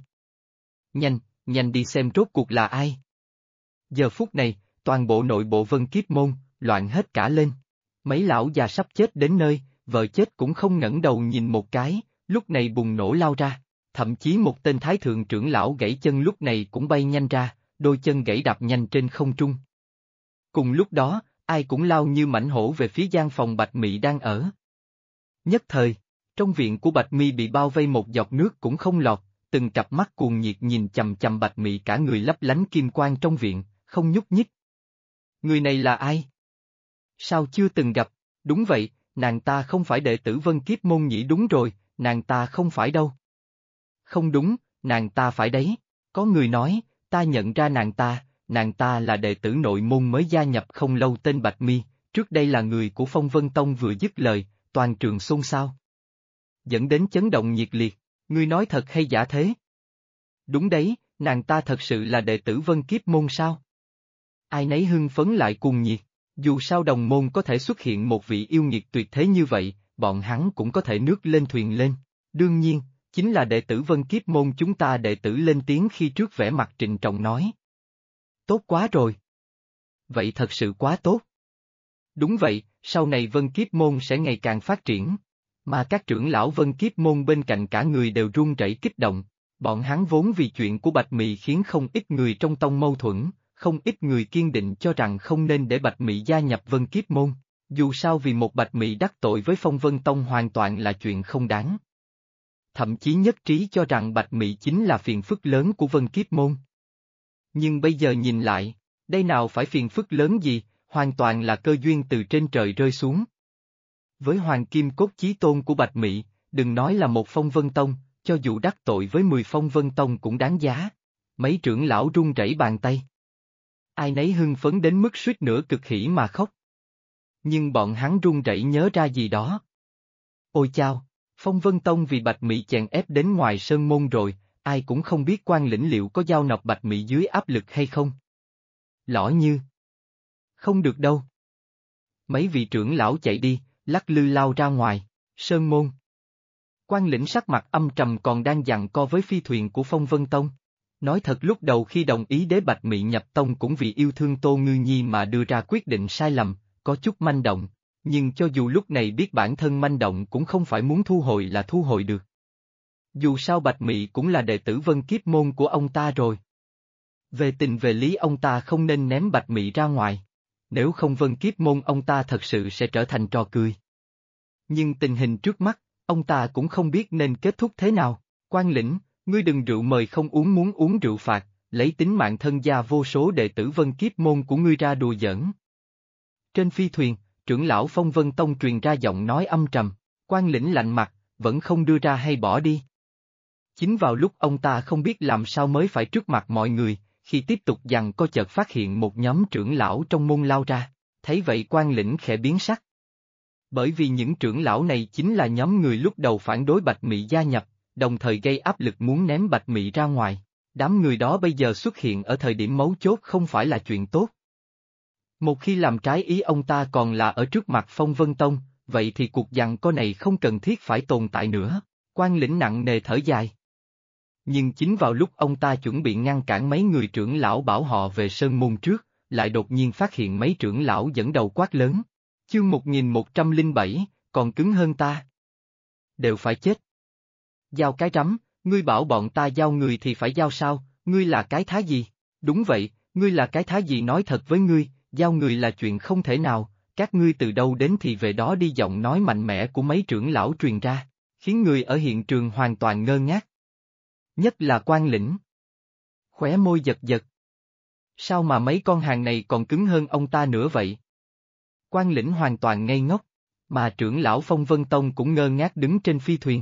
Nhanh đi xem rốt cuộc là ai. Giờ phút này, toàn bộ nội bộ Vân Kiếp Môn, loạn hết cả lên. Mấy lão già sắp chết đến nơi, vợ chết cũng không ngẩng đầu nhìn một cái, lúc này bùng nổ lao ra. Thậm chí một tên thái thượng trưởng lão gãy chân lúc này cũng bay nhanh ra, đôi chân gãy đạp nhanh trên không trung. Cùng lúc đó, ai cũng lao như mãnh hổ về phía gian phòng Bạch Mị đang ở. Nhất thời, trong viện của Bạch Mi bị bao vây một giọt nước cũng không lọt, từng cặp mắt cuồng nhiệt nhìn chằm chằm Bạch Mị cả người lấp lánh kim quang trong viện, không nhúc nhích. Người này là ai? Sao chưa từng gặp? Đúng vậy, nàng ta không phải đệ tử Vân Kiếp Môn nhỉ? Đúng rồi, nàng ta không phải đâu. Không đúng, nàng ta phải đấy. Có người nói, ta nhận ra nàng ta là đệ tử nội môn mới gia nhập không lâu tên Bạch Mi, trước đây là người của Phong Vân Tông. Vừa dứt lời, toàn trường xôn xao. Dẫn đến chấn động nhiệt liệt, ngươi nói thật hay giả thế? Đúng đấy, nàng ta thật sự là đệ tử Vân Kiếp Môn sao? Ai nấy hưng phấn lại cuồng nhiệt, dù sao đồng môn có thể xuất hiện một vị yêu nghiệt tuyệt thế như vậy, bọn hắn cũng có thể nước lên thuyền lên. Đương nhiên, chính là đệ tử Vân Kiếp Môn chúng ta. Đệ tử lên tiếng khi trước vẻ mặt trịnh trọng nói. Tốt quá rồi. Vậy thật sự quá tốt. Đúng vậy, sau này Vân Kiếp Môn sẽ ngày càng phát triển. Mà các trưởng lão Vân Kiếp Môn bên cạnh cả người đều run rẩy kích động. Bọn hắn vốn vì chuyện của Bạch Mị khiến không ít người trong tông mâu thuẫn, không ít người kiên định cho rằng không nên để Bạch Mị gia nhập Vân Kiếp Môn. Dù sao vì một Bạch Mị đắc tội với Phong Vân Tông hoàn toàn là chuyện không đáng. Thậm chí nhất trí cho rằng Bạch Mị chính là phiền phức lớn của Vân Kiếp Môn. Nhưng bây giờ nhìn lại, đây nào phải phiền phức lớn gì, hoàn toàn là cơ duyên từ trên trời rơi xuống. Với Hoàng Kim Cốt Chí Tôn của Bạch Mị, đừng nói là một Phong Vân Tông, cho dù đắc tội với 10 Phong Vân Tông cũng đáng giá. Mấy trưởng lão run rẩy bàn tay. Ai nấy hưng phấn đến mức suýt nữa cực hỉ mà khóc. Nhưng bọn hắn run rẩy nhớ ra gì đó. Ôi chao, Phong Vân Tông vì Bạch Mị chèn ép đến ngoài sơn môn rồi, ai cũng không biết Quan Lĩnh liệu có giao nộp Bạch Mị dưới áp lực hay không. Lõ Như. Không được đâu. Mấy vị trưởng lão chạy đi, lắc lư lao ra ngoài, sơn môn. Quan Lĩnh sắc mặt âm trầm còn đang giằng co với phi thuyền của Phong Vân Tông. Nói thật lúc đầu khi đồng ý để Bạch Mị nhập tông cũng vì yêu thương Tô Ngư Nhi mà đưa ra quyết định sai lầm, có chút manh động, nhưng cho dù lúc này biết bản thân manh động cũng không phải muốn thu hồi là thu hồi được. Dù sao Bạch Mị cũng là đệ tử Vân Kiếp Môn của ông ta rồi. Về tình về lý ông ta không nên ném Bạch Mị ra ngoài, nếu không Vân Kiếp Môn ông ta thật sự sẽ trở thành trò cười. Nhưng tình hình trước mắt, ông ta cũng không biết nên kết thúc thế nào. Quan Lĩnh, ngươi đừng rượu mời không uống, muốn uống rượu phạt, lấy tính mạng thân gia vô số đệ tử Vân Kiếp Môn của ngươi ra đùa giỡn. Trên phi thuyền, trưởng lão Phong Vân Tông truyền ra giọng nói âm trầm, Quan Lĩnh lạnh mặt, vẫn không đưa ra hay bỏ đi. Chính vào lúc ông ta không biết làm sao mới phải trước mặt mọi người, khi tiếp tục giằng co chợt phát hiện một nhóm trưởng lão trong môn lao ra, thấy vậy Quan Lĩnh khẽ biến sắc. Bởi vì những trưởng lão này chính là nhóm người lúc đầu phản đối Bạch Mị gia nhập, đồng thời gây áp lực muốn ném Bạch Mị ra ngoài. Đám người đó bây giờ xuất hiện ở thời điểm mấu chốt không phải là chuyện tốt. Một khi làm trái ý ông ta còn là ở trước mặt Phong Vân Tông, vậy thì cuộc giằng co này không cần thiết phải tồn tại nữa. Quan Lĩnh nặng nề thở dài. Nhưng chính vào lúc ông ta chuẩn bị ngăn cản mấy người trưởng lão bảo họ về sơn môn trước, lại đột nhiên phát hiện mấy trưởng lão dẫn đầu quát lớn. Chương 1107, còn cứng hơn ta. Đều phải chết. Giao cái rắm, ngươi bảo bọn ta giao người thì phải giao sao, ngươi là cái thá gì? Đúng vậy, ngươi là cái thá gì? Nói thật với ngươi, giao người là chuyện không thể nào, các ngươi từ đâu đến thì về đó đi. Giọng nói mạnh mẽ của mấy trưởng lão truyền ra, khiến người ở hiện trường hoàn toàn ngơ ngác. Nhất là Quan Lĩnh. Khóe môi giật giật. Sao mà mấy con hàng này còn cứng hơn ông ta nữa vậy? Quan Lĩnh hoàn toàn ngây ngốc, mà trưởng lão Phong Vân Tông cũng ngơ ngác đứng trên phi thuyền.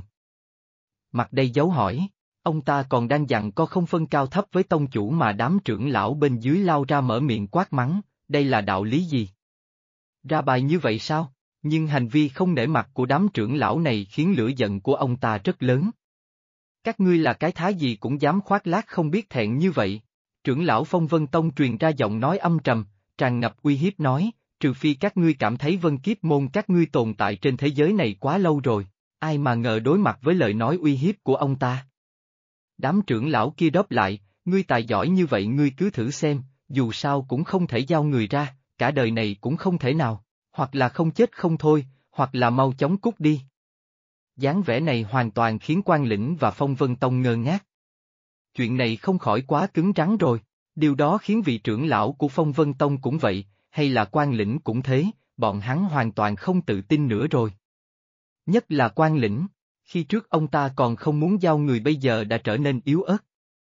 Mặt đầy dấu hỏi, ông ta còn đang giằng co không phân cao thấp với tông chủ mà đám trưởng lão bên dưới lao ra mở miệng quát mắng, đây là đạo lý gì? Ra bài như vậy sao? Nhưng hành vi không nể mặt của đám trưởng lão này khiến lửa giận của ông ta rất lớn. Các ngươi là cái thá gì cũng dám khoác lác không biết thẹn như vậy? Trưởng lão Phong Vân Tông truyền ra giọng nói âm trầm, tràn ngập uy hiếp nói, trừ phi các ngươi cảm thấy Vân Kiếp Môn các ngươi tồn tại trên thế giới này quá lâu rồi, ai mà ngờ đối mặt với lời nói uy hiếp của ông ta. Đám trưởng lão kia đáp lại, ngươi tài giỏi như vậy ngươi cứ thử xem, dù sao cũng không thể giao người ra, cả đời này cũng không thể nào, hoặc là không chết không thôi, hoặc là mau chóng cút đi. Dáng vẻ này hoàn toàn khiến Quan Lĩnh và Phong Vân Tông ngơ ngác. Chuyện này không khỏi quá cứng rắn rồi, điều đó khiến vị trưởng lão của Phong Vân Tông cũng vậy, hay là Quan Lĩnh cũng thế, bọn hắn hoàn toàn không tự tin nữa rồi. Nhất là Quan Lĩnh, khi trước ông ta còn không muốn giao người bây giờ đã trở nên yếu ớt.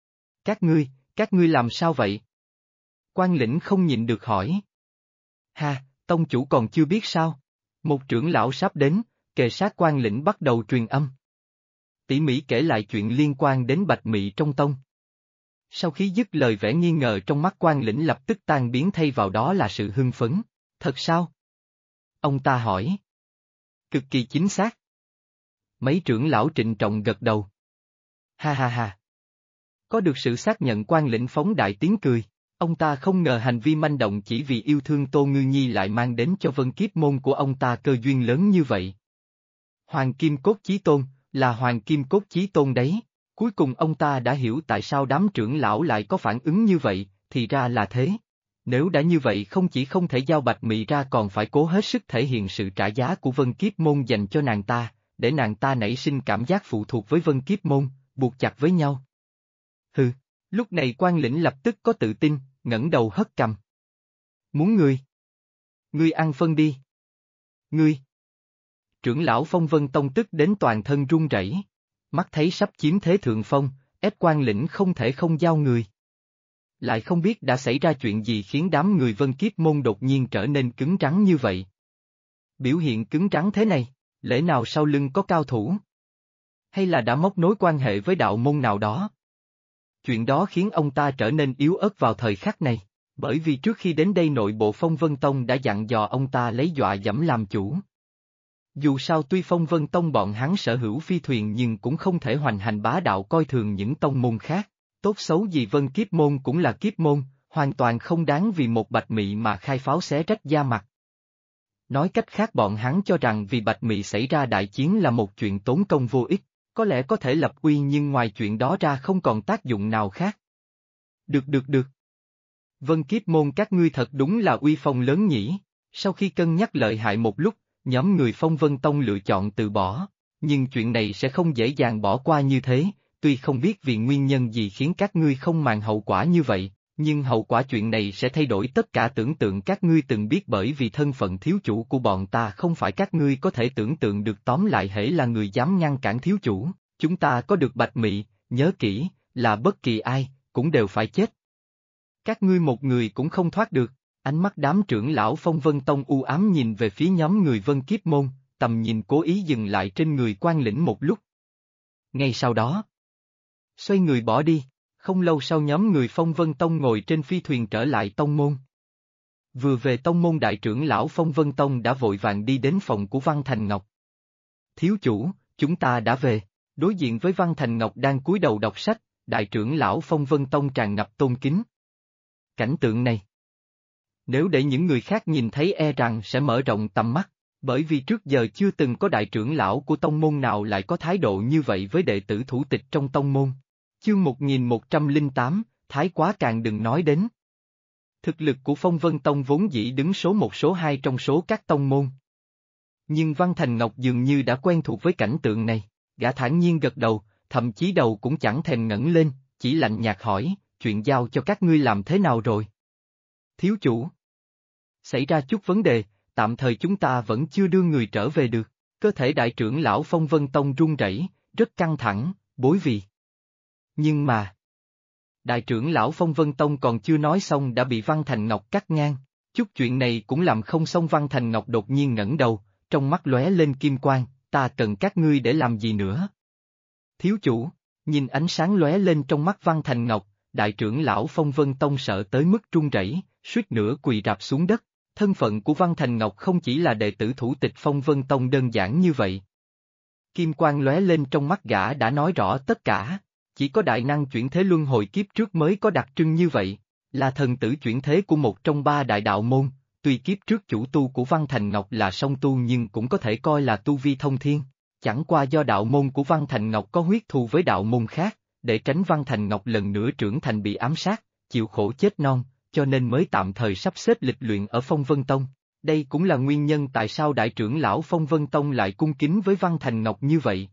Các ngươi làm sao vậy? Quan Lĩnh không nhịn được hỏi. Ha, tông chủ còn chưa biết sao? Một trưởng lão sắp đến, kề sát Quan Lĩnh bắt đầu truyền âm. Tỉ mỉ kể lại chuyện liên quan đến Bạch Mị trong tông. Sau khi dứt lời, vẻ nghi ngờ trong mắt Quan Lĩnh lập tức tan biến, thay vào đó là sự hưng phấn. Thật sao? Ông ta hỏi. Cực kỳ chính xác. Mấy trưởng lão trịnh trọng gật đầu. Ha ha ha. Có được sự xác nhận, Quan Lĩnh phóng đại tiếng cười. Ông ta không ngờ hành vi manh động chỉ vì yêu thương Tô Ngư Nhi lại mang đến cho Vân Kiếp môn của ông ta cơ duyên lớn như vậy. Hoàng Kim Cốt Chí Tôn, là Hoàng Kim Cốt Chí Tôn đấy. Cuối cùng ông ta đã hiểu tại sao đám trưởng lão lại có phản ứng như vậy, thì ra là thế. Nếu đã như vậy, không chỉ không thể giao Bạch Mị ra, còn phải cố hết sức thể hiện sự trả giá của Vân Kiếp môn dành cho nàng ta, để nàng ta nảy sinh cảm giác phụ thuộc với Vân Kiếp môn, buộc chặt với nhau. Hừ, lúc này Quan Lĩnh lập tức có tự tin, ngẩng đầu hất cằm. Muốn ngươi? Ngươi ăn phân đi. Ngươi! Trưởng lão Phong Vân Tông tức đến toàn thân run rẩy, mắt thấy sắp chiếm thế thượng phong, ép Quan Lĩnh không thể không giao người. Lại không biết đã xảy ra chuyện gì khiến đám người Vân Kiếp môn đột nhiên trở nên cứng rắn như vậy. Biểu hiện cứng rắn thế này, lẽ nào sau lưng có cao thủ? Hay là đã móc nối quan hệ với đạo môn nào đó? Chuyện đó khiến ông ta trở nên yếu ớt vào thời khắc này, bởi vì trước khi đến đây nội bộ Phong Vân Tông đã dặn dò ông ta lấy dọa dẫm làm chủ. Dù sao tuy Phong Vân Tông bọn hắn sở hữu phi thuyền nhưng cũng không thể hoành hành bá đạo coi thường những tông môn khác, tốt xấu gì Vân Kiếp môn cũng là kiếp môn, hoàn toàn không đáng vì một Bạch Mị mà khai pháo xé rách da mặt. Nói cách khác, bọn hắn cho rằng vì Bạch Mị xảy ra đại chiến là một chuyện tốn công vô ích, có lẽ có thể lập uy nhưng ngoài chuyện đó ra không còn tác dụng nào khác. Được. Vân Kiếp môn các ngươi thật đúng là uy phong lớn nhỉ. Sau khi cân nhắc lợi hại một lúc, nhóm người Phong Vân Tông lựa chọn từ bỏ, nhưng chuyện này sẽ không dễ dàng bỏ qua như thế, tuy không biết vì nguyên nhân gì khiến các ngươi không màng hậu quả như vậy, nhưng hậu quả chuyện này sẽ thay đổi tất cả tưởng tượng các ngươi từng biết, bởi vì thân phận thiếu chủ của bọn ta không phải các ngươi có thể tưởng tượng được. Tóm lại, hễ là người dám ngăn cản thiếu chủ, chúng ta có được Bạch Mị, nhớ kỹ, là bất kỳ ai, cũng đều phải chết. Các ngươi một người cũng không thoát được. Ánh mắt đám trưởng lão Phong Vân Tông u ám nhìn về phía nhóm người Vân Kiếp môn, tầm nhìn cố ý dừng lại trên người Quan Lĩnh một lúc. Ngay sau đó, xoay người bỏ đi, không lâu sau nhóm người Phong Vân Tông ngồi trên phi thuyền trở lại tông môn. Vừa về tông môn, đại trưởng lão Phong Vân Tông đã vội vàng đi đến phòng của Văn Thành Ngọc. Thiếu chủ, chúng ta đã về. Đối diện với Văn Thành Ngọc đang cúi đầu đọc sách, đại trưởng lão Phong Vân Tông tràn ngập tôn kính. Cảnh tượng này, nếu để những người khác nhìn thấy e rằng sẽ mở rộng tầm mắt, bởi vì trước giờ chưa từng có đại trưởng lão của tông môn nào lại có thái độ như vậy với đệ tử thủ tịch trong tông môn. Chương 1108, thái quá càng đừng nói đến. Thực lực của Phong Vân Tông vốn dĩ đứng số 1 số 2 trong số các tông môn. Nhưng Văn Thành Ngọc dường như đã quen thuộc với cảnh tượng này, gã thản nhiên gật đầu, thậm chí đầu cũng chẳng thèm ngẩng lên, chỉ lạnh nhạt hỏi, chuyện giao cho các ngươi làm thế nào rồi? Thiếu chủ. Xảy ra chút vấn đề, tạm thời chúng ta vẫn chưa đưa người trở về được. Cơ thể đại trưởng lão Phong Vân Tông run rẩy, rất căng thẳng, bối vì. Nhưng mà, đại trưởng lão Phong Vân Tông còn chưa nói xong đã bị Văn Thành Ngọc cắt ngang. Chút chuyện này cũng làm không xong. Văn Thành Ngọc đột nhiên ngẩng đầu, trong mắt lóe lên kim quang, ta cần các ngươi để làm gì nữa? Thiếu chủ, nhìn ánh sáng lóe lên trong mắt Văn Thành Ngọc, đại trưởng lão Phong Vân Tông sợ tới mức run rẩy, suýt nữa quỳ rạp xuống đất. Thân phận của Văn Thành Ngọc không chỉ là đệ tử thủ tịch Phong Vân Tông đơn giản như vậy. Kim quang lóe lên trong mắt gã đã nói rõ tất cả, chỉ có đại năng chuyển thế luân hồi kiếp trước mới có đặc trưng như vậy, là thần tử chuyển thế của một trong 3 đại đạo môn, tuy kiếp trước chủ tu của Văn Thành Ngọc là song tu nhưng cũng có thể coi là tu vi thông thiên, chẳng qua do đạo môn của Văn Thành Ngọc có huyết thù với đạo môn khác, để tránh Văn Thành Ngọc lần nữa trưởng thành bị ám sát, chịu khổ chết non, cho nên mới tạm thời sắp xếp lịch luyện ở Phong Vân Tông. Đây cũng là nguyên nhân tại sao đại trưởng lão Phong Vân Tông lại cung kính với Văn Thành Ngọc như vậy.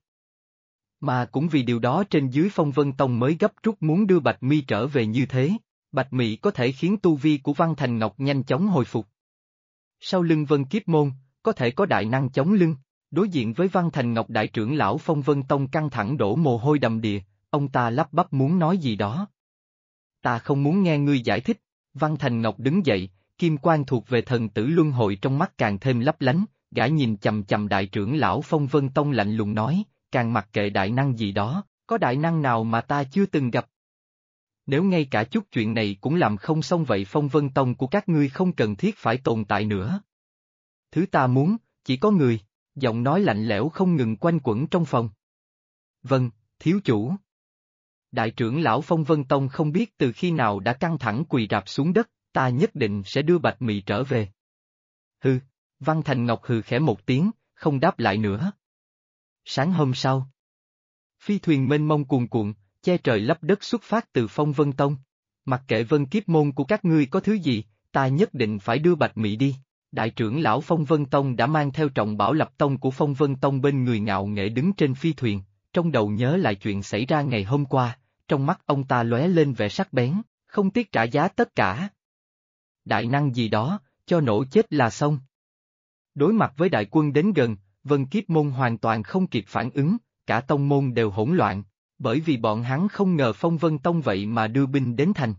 Mà cũng vì điều đó trên dưới Phong Vân Tông mới gấp rút muốn đưa Bạch Mi trở về như thế. Bạch Mi có thể khiến tu vi của Văn Thành Ngọc nhanh chóng hồi phục. Sau lưng Vân Kiếp Môn, có thể có đại năng chống lưng. Đối diện với Văn Thành Ngọc đại trưởng lão Phong Vân Tông căng thẳng đổ mồ hôi đầm đìa, ông ta lắp bắp muốn nói gì đó. Ta không muốn nghe ngươi giải thích. Văn Thành Ngọc đứng dậy, kim quang thuộc về thần tử luân hồi trong mắt càng thêm lấp lánh, gã nhìn chầm chầm đại trưởng lão Phong Vân Tông lạnh lùng nói, càng mặc kệ đại năng gì đó, có đại năng nào mà ta chưa từng gặp. Nếu ngay cả chút chuyện này cũng làm không xong vậy Phong Vân Tông của các ngươi không cần thiết phải tồn tại nữa. Thứ ta muốn, chỉ có người, giọng nói lạnh lẽo không ngừng quanh quẩn trong phòng. Vâng, thiếu chủ. Đại trưởng lão Phong Vân Tông không biết từ khi nào đã căng thẳng quỳ rạp xuống đất, ta nhất định sẽ đưa Bạch Mị trở về. Hừ, Văn Thành Ngọc hừ khẽ một tiếng, không đáp lại nữa. Sáng hôm sau, phi thuyền mênh mông cuồn cuộn, che trời lấp đất xuất phát từ Phong Vân Tông. Mặc kệ Vân Kiếp Môn của các ngươi có thứ gì, ta nhất định phải đưa Bạch Mị đi. Đại trưởng lão Phong Vân Tông đã mang theo trọng bảo lập tông của Phong Vân Tông bên người ngạo nghễ đứng trên phi thuyền, trong đầu nhớ lại chuyện xảy ra ngày hôm qua, trong mắt ông ta lóe lên vẻ sắc bén, không tiếc trả giá tất cả. Đại năng gì đó, cho nổ chết là xong. Đối mặt với đại quân đến gần, Vân Kiếp Môn hoàn toàn không kịp phản ứng, cả tông môn đều hỗn loạn, bởi vì bọn hắn không ngờ Phong Vân Tông vậy mà đưa binh đến thành.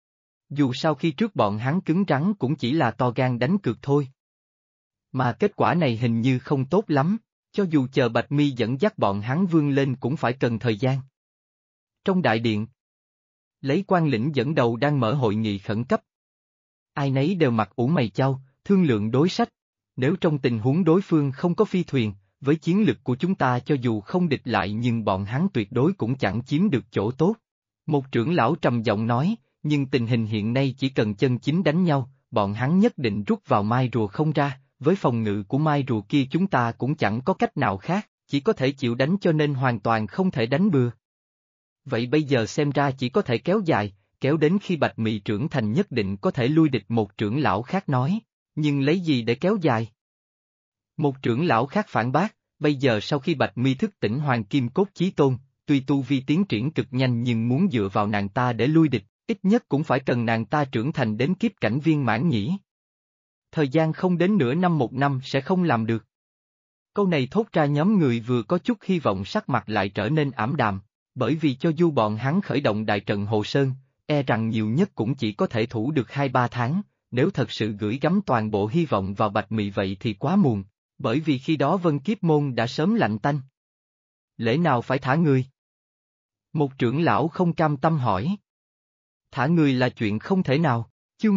Dù sao khi trước bọn hắn cứng rắn cũng chỉ là to gan đánh cược thôi. Mà kết quả này hình như không tốt lắm, cho dù chờ Bạch Mi dẫn dắt bọn hắn vươn lên cũng phải cần thời gian. Trong đại điện, lấy quan lĩnh dẫn đầu đang mở hội nghị khẩn cấp. Ai nấy đều mặt ủ mày chau, thương lượng đối sách. Nếu trong tình huống đối phương không có phi thuyền, với chiến lực của chúng ta cho dù không địch lại nhưng bọn hắn tuyệt đối cũng chẳng chiếm được chỗ tốt. Một trưởng lão trầm giọng nói, nhưng tình hình hiện nay chỉ cần chân chính đánh nhau, bọn hắn nhất định rút vào mai rùa không ra, với phòng ngự của mai rùa kia chúng ta cũng chẳng có cách nào khác, chỉ có thể chịu đánh cho nên hoàn toàn không thể đánh bừa. Vậy bây giờ xem ra chỉ có thể kéo dài, kéo đến khi Bạch Mị trưởng thành nhất định có thể lui địch một trưởng lão khác nói, nhưng lấy gì để kéo dài? Một trưởng lão khác phản bác, bây giờ sau khi Bạch Mi thức tỉnh Hoàng Kim Cốt Chí Tôn, tuy tu vi tiến triển cực nhanh nhưng muốn dựa vào nàng ta để lui địch, ít nhất cũng phải cần nàng ta trưởng thành đến kiếp cảnh viên mãn nhỉ. Thời gian không đến nửa năm một năm sẽ không làm được. Câu này thốt ra nhóm người vừa có chút hy vọng sắc mặt lại trở nên ảm đạm, bởi vì cho dù bọn hắn khởi động đại trận Hồ Sơn, e rằng nhiều nhất cũng chỉ có thể thủ được 2-3 tháng, nếu thật sự gửi gắm toàn bộ hy vọng vào Bạch Mị vậy thì quá muộn, bởi vì khi đó Vân Kiếp Môn đã sớm lạnh tanh. Lẽ nào phải thả người? Một trưởng lão không cam tâm hỏi. Thả người là chuyện không thể nào, chương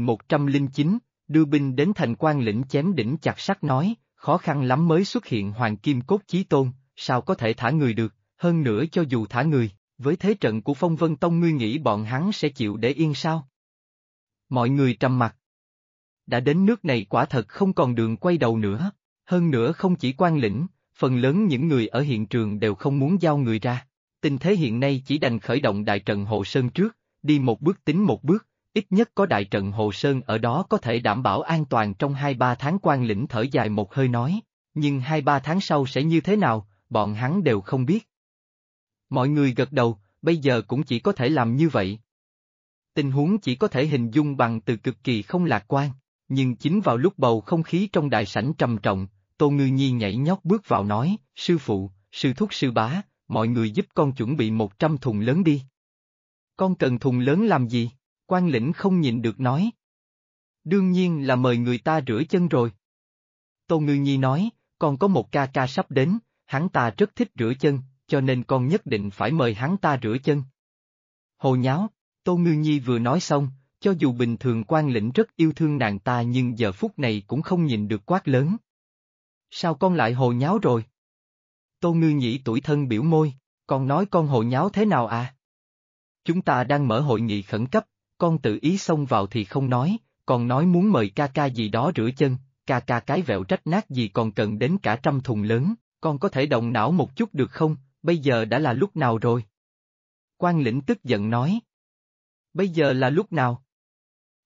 1109, đưa binh đến thành Quan Lĩnh chém đỉnh chặt sắt nói, khó khăn lắm mới xuất hiện Hoàng Kim Cốt Chí Tôn, sao có thể thả người được, hơn nữa cho dù thả người, với thế trận của Phong Vân Tông ngươi nghĩ bọn hắn sẽ chịu để yên sao? Mọi người trầm mặc. Đã đến nước này quả thật không còn đường quay đầu nữa, hơn nữa không chỉ Quan Lĩnh, phần lớn những người ở hiện trường đều không muốn giao người ra. Tình thế hiện nay chỉ đành khởi động đại trận Hộ Sơn trước, đi một bước tính một bước, ít nhất có đại trận Hộ Sơn ở đó có thể đảm bảo an toàn trong 2-3 tháng. Quan Lĩnh thở dài một hơi nói, nhưng 2-3 tháng sau sẽ như thế nào, bọn hắn đều không biết. Mọi người gật đầu, bây giờ cũng chỉ có thể làm như vậy. Tình huống chỉ có thể hình dung bằng từ cực kỳ không lạc quan, nhưng chính vào lúc bầu không khí trong đại sảnh trầm trọng, Tô Ngư Nhi nhảy nhót bước vào nói, sư phụ, sư thúc sư bá, mọi người giúp con chuẩn bị 100 thùng lớn đi. Con cần thùng lớn làm gì? Quan Lĩnh không nhịn được nói. Đương nhiên là mời người ta rửa chân rồi. Tô Ngư Nhi nói, con có một ca ca sắp đến, hắn ta rất thích rửa chân, cho nên con nhất định phải mời hắn ta rửa chân. Hồ nháo, Tô Ngư Nhi vừa nói xong, cho dù bình thường Quan Lĩnh rất yêu thương nàng ta nhưng giờ phút này cũng không nhìn được quát lớn. Sao con lại hồ nháo rồi? Tô Ngư Nhĩ tủi thân biểu môi, con nói con hồ nháo thế nào à? Chúng ta đang mở hội nghị khẩn cấp, con tự ý xông vào thì không nói, còn nói muốn mời ca ca gì đó rửa chân, ca ca cái vẹo rách nát gì còn cần đến cả 100 thùng lớn, con có thể động não một chút được không, bây giờ đã là lúc nào rồi? Quan Lĩnh tức giận nói. Bây giờ là lúc nào?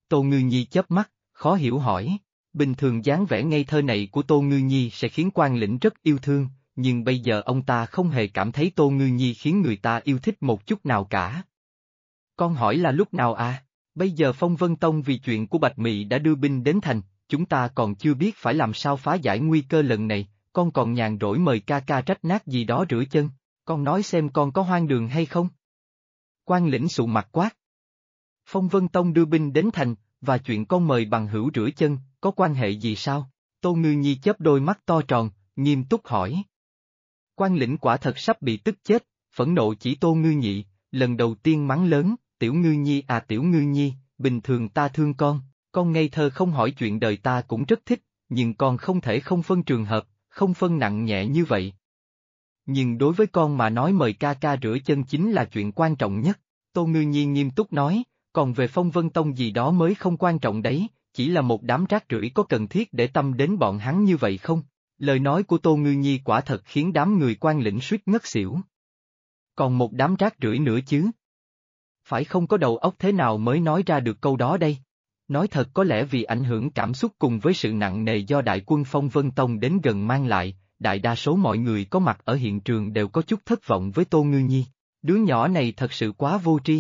Tô Ngư Nhi chớp mắt, khó hiểu hỏi. Bình thường dáng vẻ ngây thơ này của Tô Ngư Nhi sẽ khiến quan lĩnh rất yêu thương, nhưng bây giờ ông ta không hề cảm thấy Tô Ngư Nhi khiến người ta yêu thích một chút nào cả. Con hỏi là lúc nào à? Bây giờ Phong Vân Tông vì chuyện của Bạch Mị đã đưa binh đến thành, chúng ta còn chưa biết phải làm sao phá giải nguy cơ lần này, con còn nhàn rỗi mời ca ca trách nát gì đó rửa chân, con nói xem con có hoang đường hay không? Quan lĩnh sụ mặt quát. Phong Vân Tông đưa binh đến thành, và chuyện con mời bằng hữu rửa chân, có quan hệ gì sao? Tô Ngư Nhi chớp đôi mắt to tròn, nghiêm túc hỏi. Quan lĩnh quả thật sắp bị tức chết, phẫn nộ chỉ Tô Ngư Nhị, lần đầu tiên mắng lớn, Tiểu Ngư Nhi à Tiểu Ngư Nhi, bình thường ta thương con ngây thơ không hỏi chuyện đời ta cũng rất thích, nhưng con không thể không phân trường hợp, không phân nặng nhẹ như vậy. Nhưng đối với con mà nói mời ca ca rửa chân chính là chuyện quan trọng nhất, Tô Ngư Nhi nghiêm túc nói, còn về Phong Vân Tông gì đó mới không quan trọng đấy, chỉ là một đám rác rưởi có cần thiết để tâm đến bọn hắn như vậy không? Lời nói của Tô Ngư Nhi quả thật khiến đám người quan lĩnh suýt ngất xỉu. Còn một đám rác rưởi nữa chứ? Phải không có đầu óc thế nào mới nói ra được câu đó đây? Nói thật có lẽ vì ảnh hưởng cảm xúc cùng với sự nặng nề do đại quân Phong Vân Tông đến gần mang lại, đại đa số mọi người có mặt ở hiện trường đều có chút thất vọng với Tô Ngư Nhi. Đứa nhỏ này thật sự quá vô tri.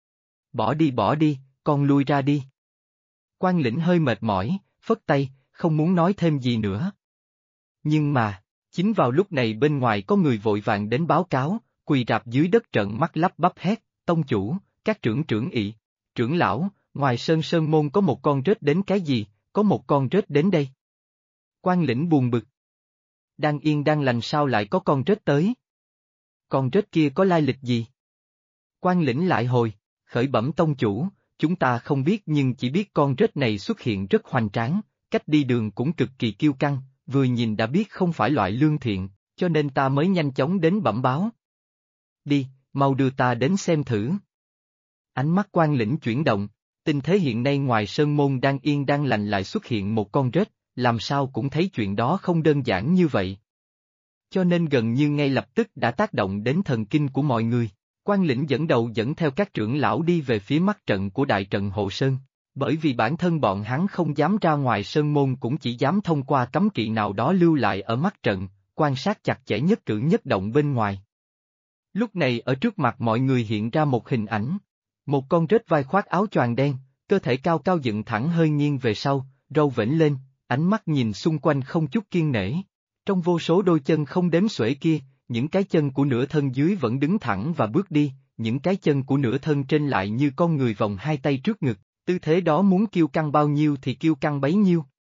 Bỏ đi, con lui ra đi. Quan lĩnh hơi mệt mỏi, phất tay, không muốn nói thêm gì nữa. Nhưng mà, chính vào lúc này bên ngoài có người vội vàng đến báo cáo, quỳ rạp dưới đất trợn mắt lắp bắp hét, tông chủ, các trưởng ị, trưởng lão, ngoài sơn môn có một con rết đến cái gì, có một con rết đến đây. Quan lĩnh buồn bực. Đang yên đang lành sao lại có con rết tới? Con rết kia có lai lịch gì? Quan lĩnh lại hồi, khởi bẩm tông chủ, chúng ta không biết nhưng chỉ biết con rết này xuất hiện rất hoành tráng, cách đi đường cũng cực kỳ kiêu căng, vừa nhìn đã biết không phải loại lương thiện, cho nên ta mới nhanh chóng đến bẩm báo. Đi, mau đưa ta đến xem thử. Ánh mắt quan lĩnh chuyển động, tình thế hiện nay ngoài sơn môn đang yên đang lành lại xuất hiện một con rết, làm sao cũng thấy chuyện đó không đơn giản như vậy. Cho nên gần như ngay lập tức đã tác động đến thần kinh của mọi người. Quan lĩnh dẫn đầu dẫn theo các trưởng lão đi về phía mắt trận của đại trận hộ sơn, bởi vì bản thân bọn hắn không dám ra ngoài sơn môn cũng chỉ dám thông qua cấm kỵ nào đó lưu lại ở mắt trận, quan sát chặt chẽ nhất cử nhất động bên ngoài. Lúc này ở trước mặt mọi người hiện ra một hình ảnh, một con rết vai khoác áo choàng đen, cơ thể cao cao dựng thẳng hơi nghiêng về sau, râu vểnh lên, ánh mắt nhìn xung quanh không chút kiêng nể. Trong vô số đôi chân không đếm xuể kia, những cái chân của nửa thân dưới vẫn đứng thẳng và bước đi, những cái chân của nửa thân trên lại như con người vòng hai tay trước ngực, tư thế đó muốn kiêu căng bao nhiêu thì kiêu căng bấy nhiêu.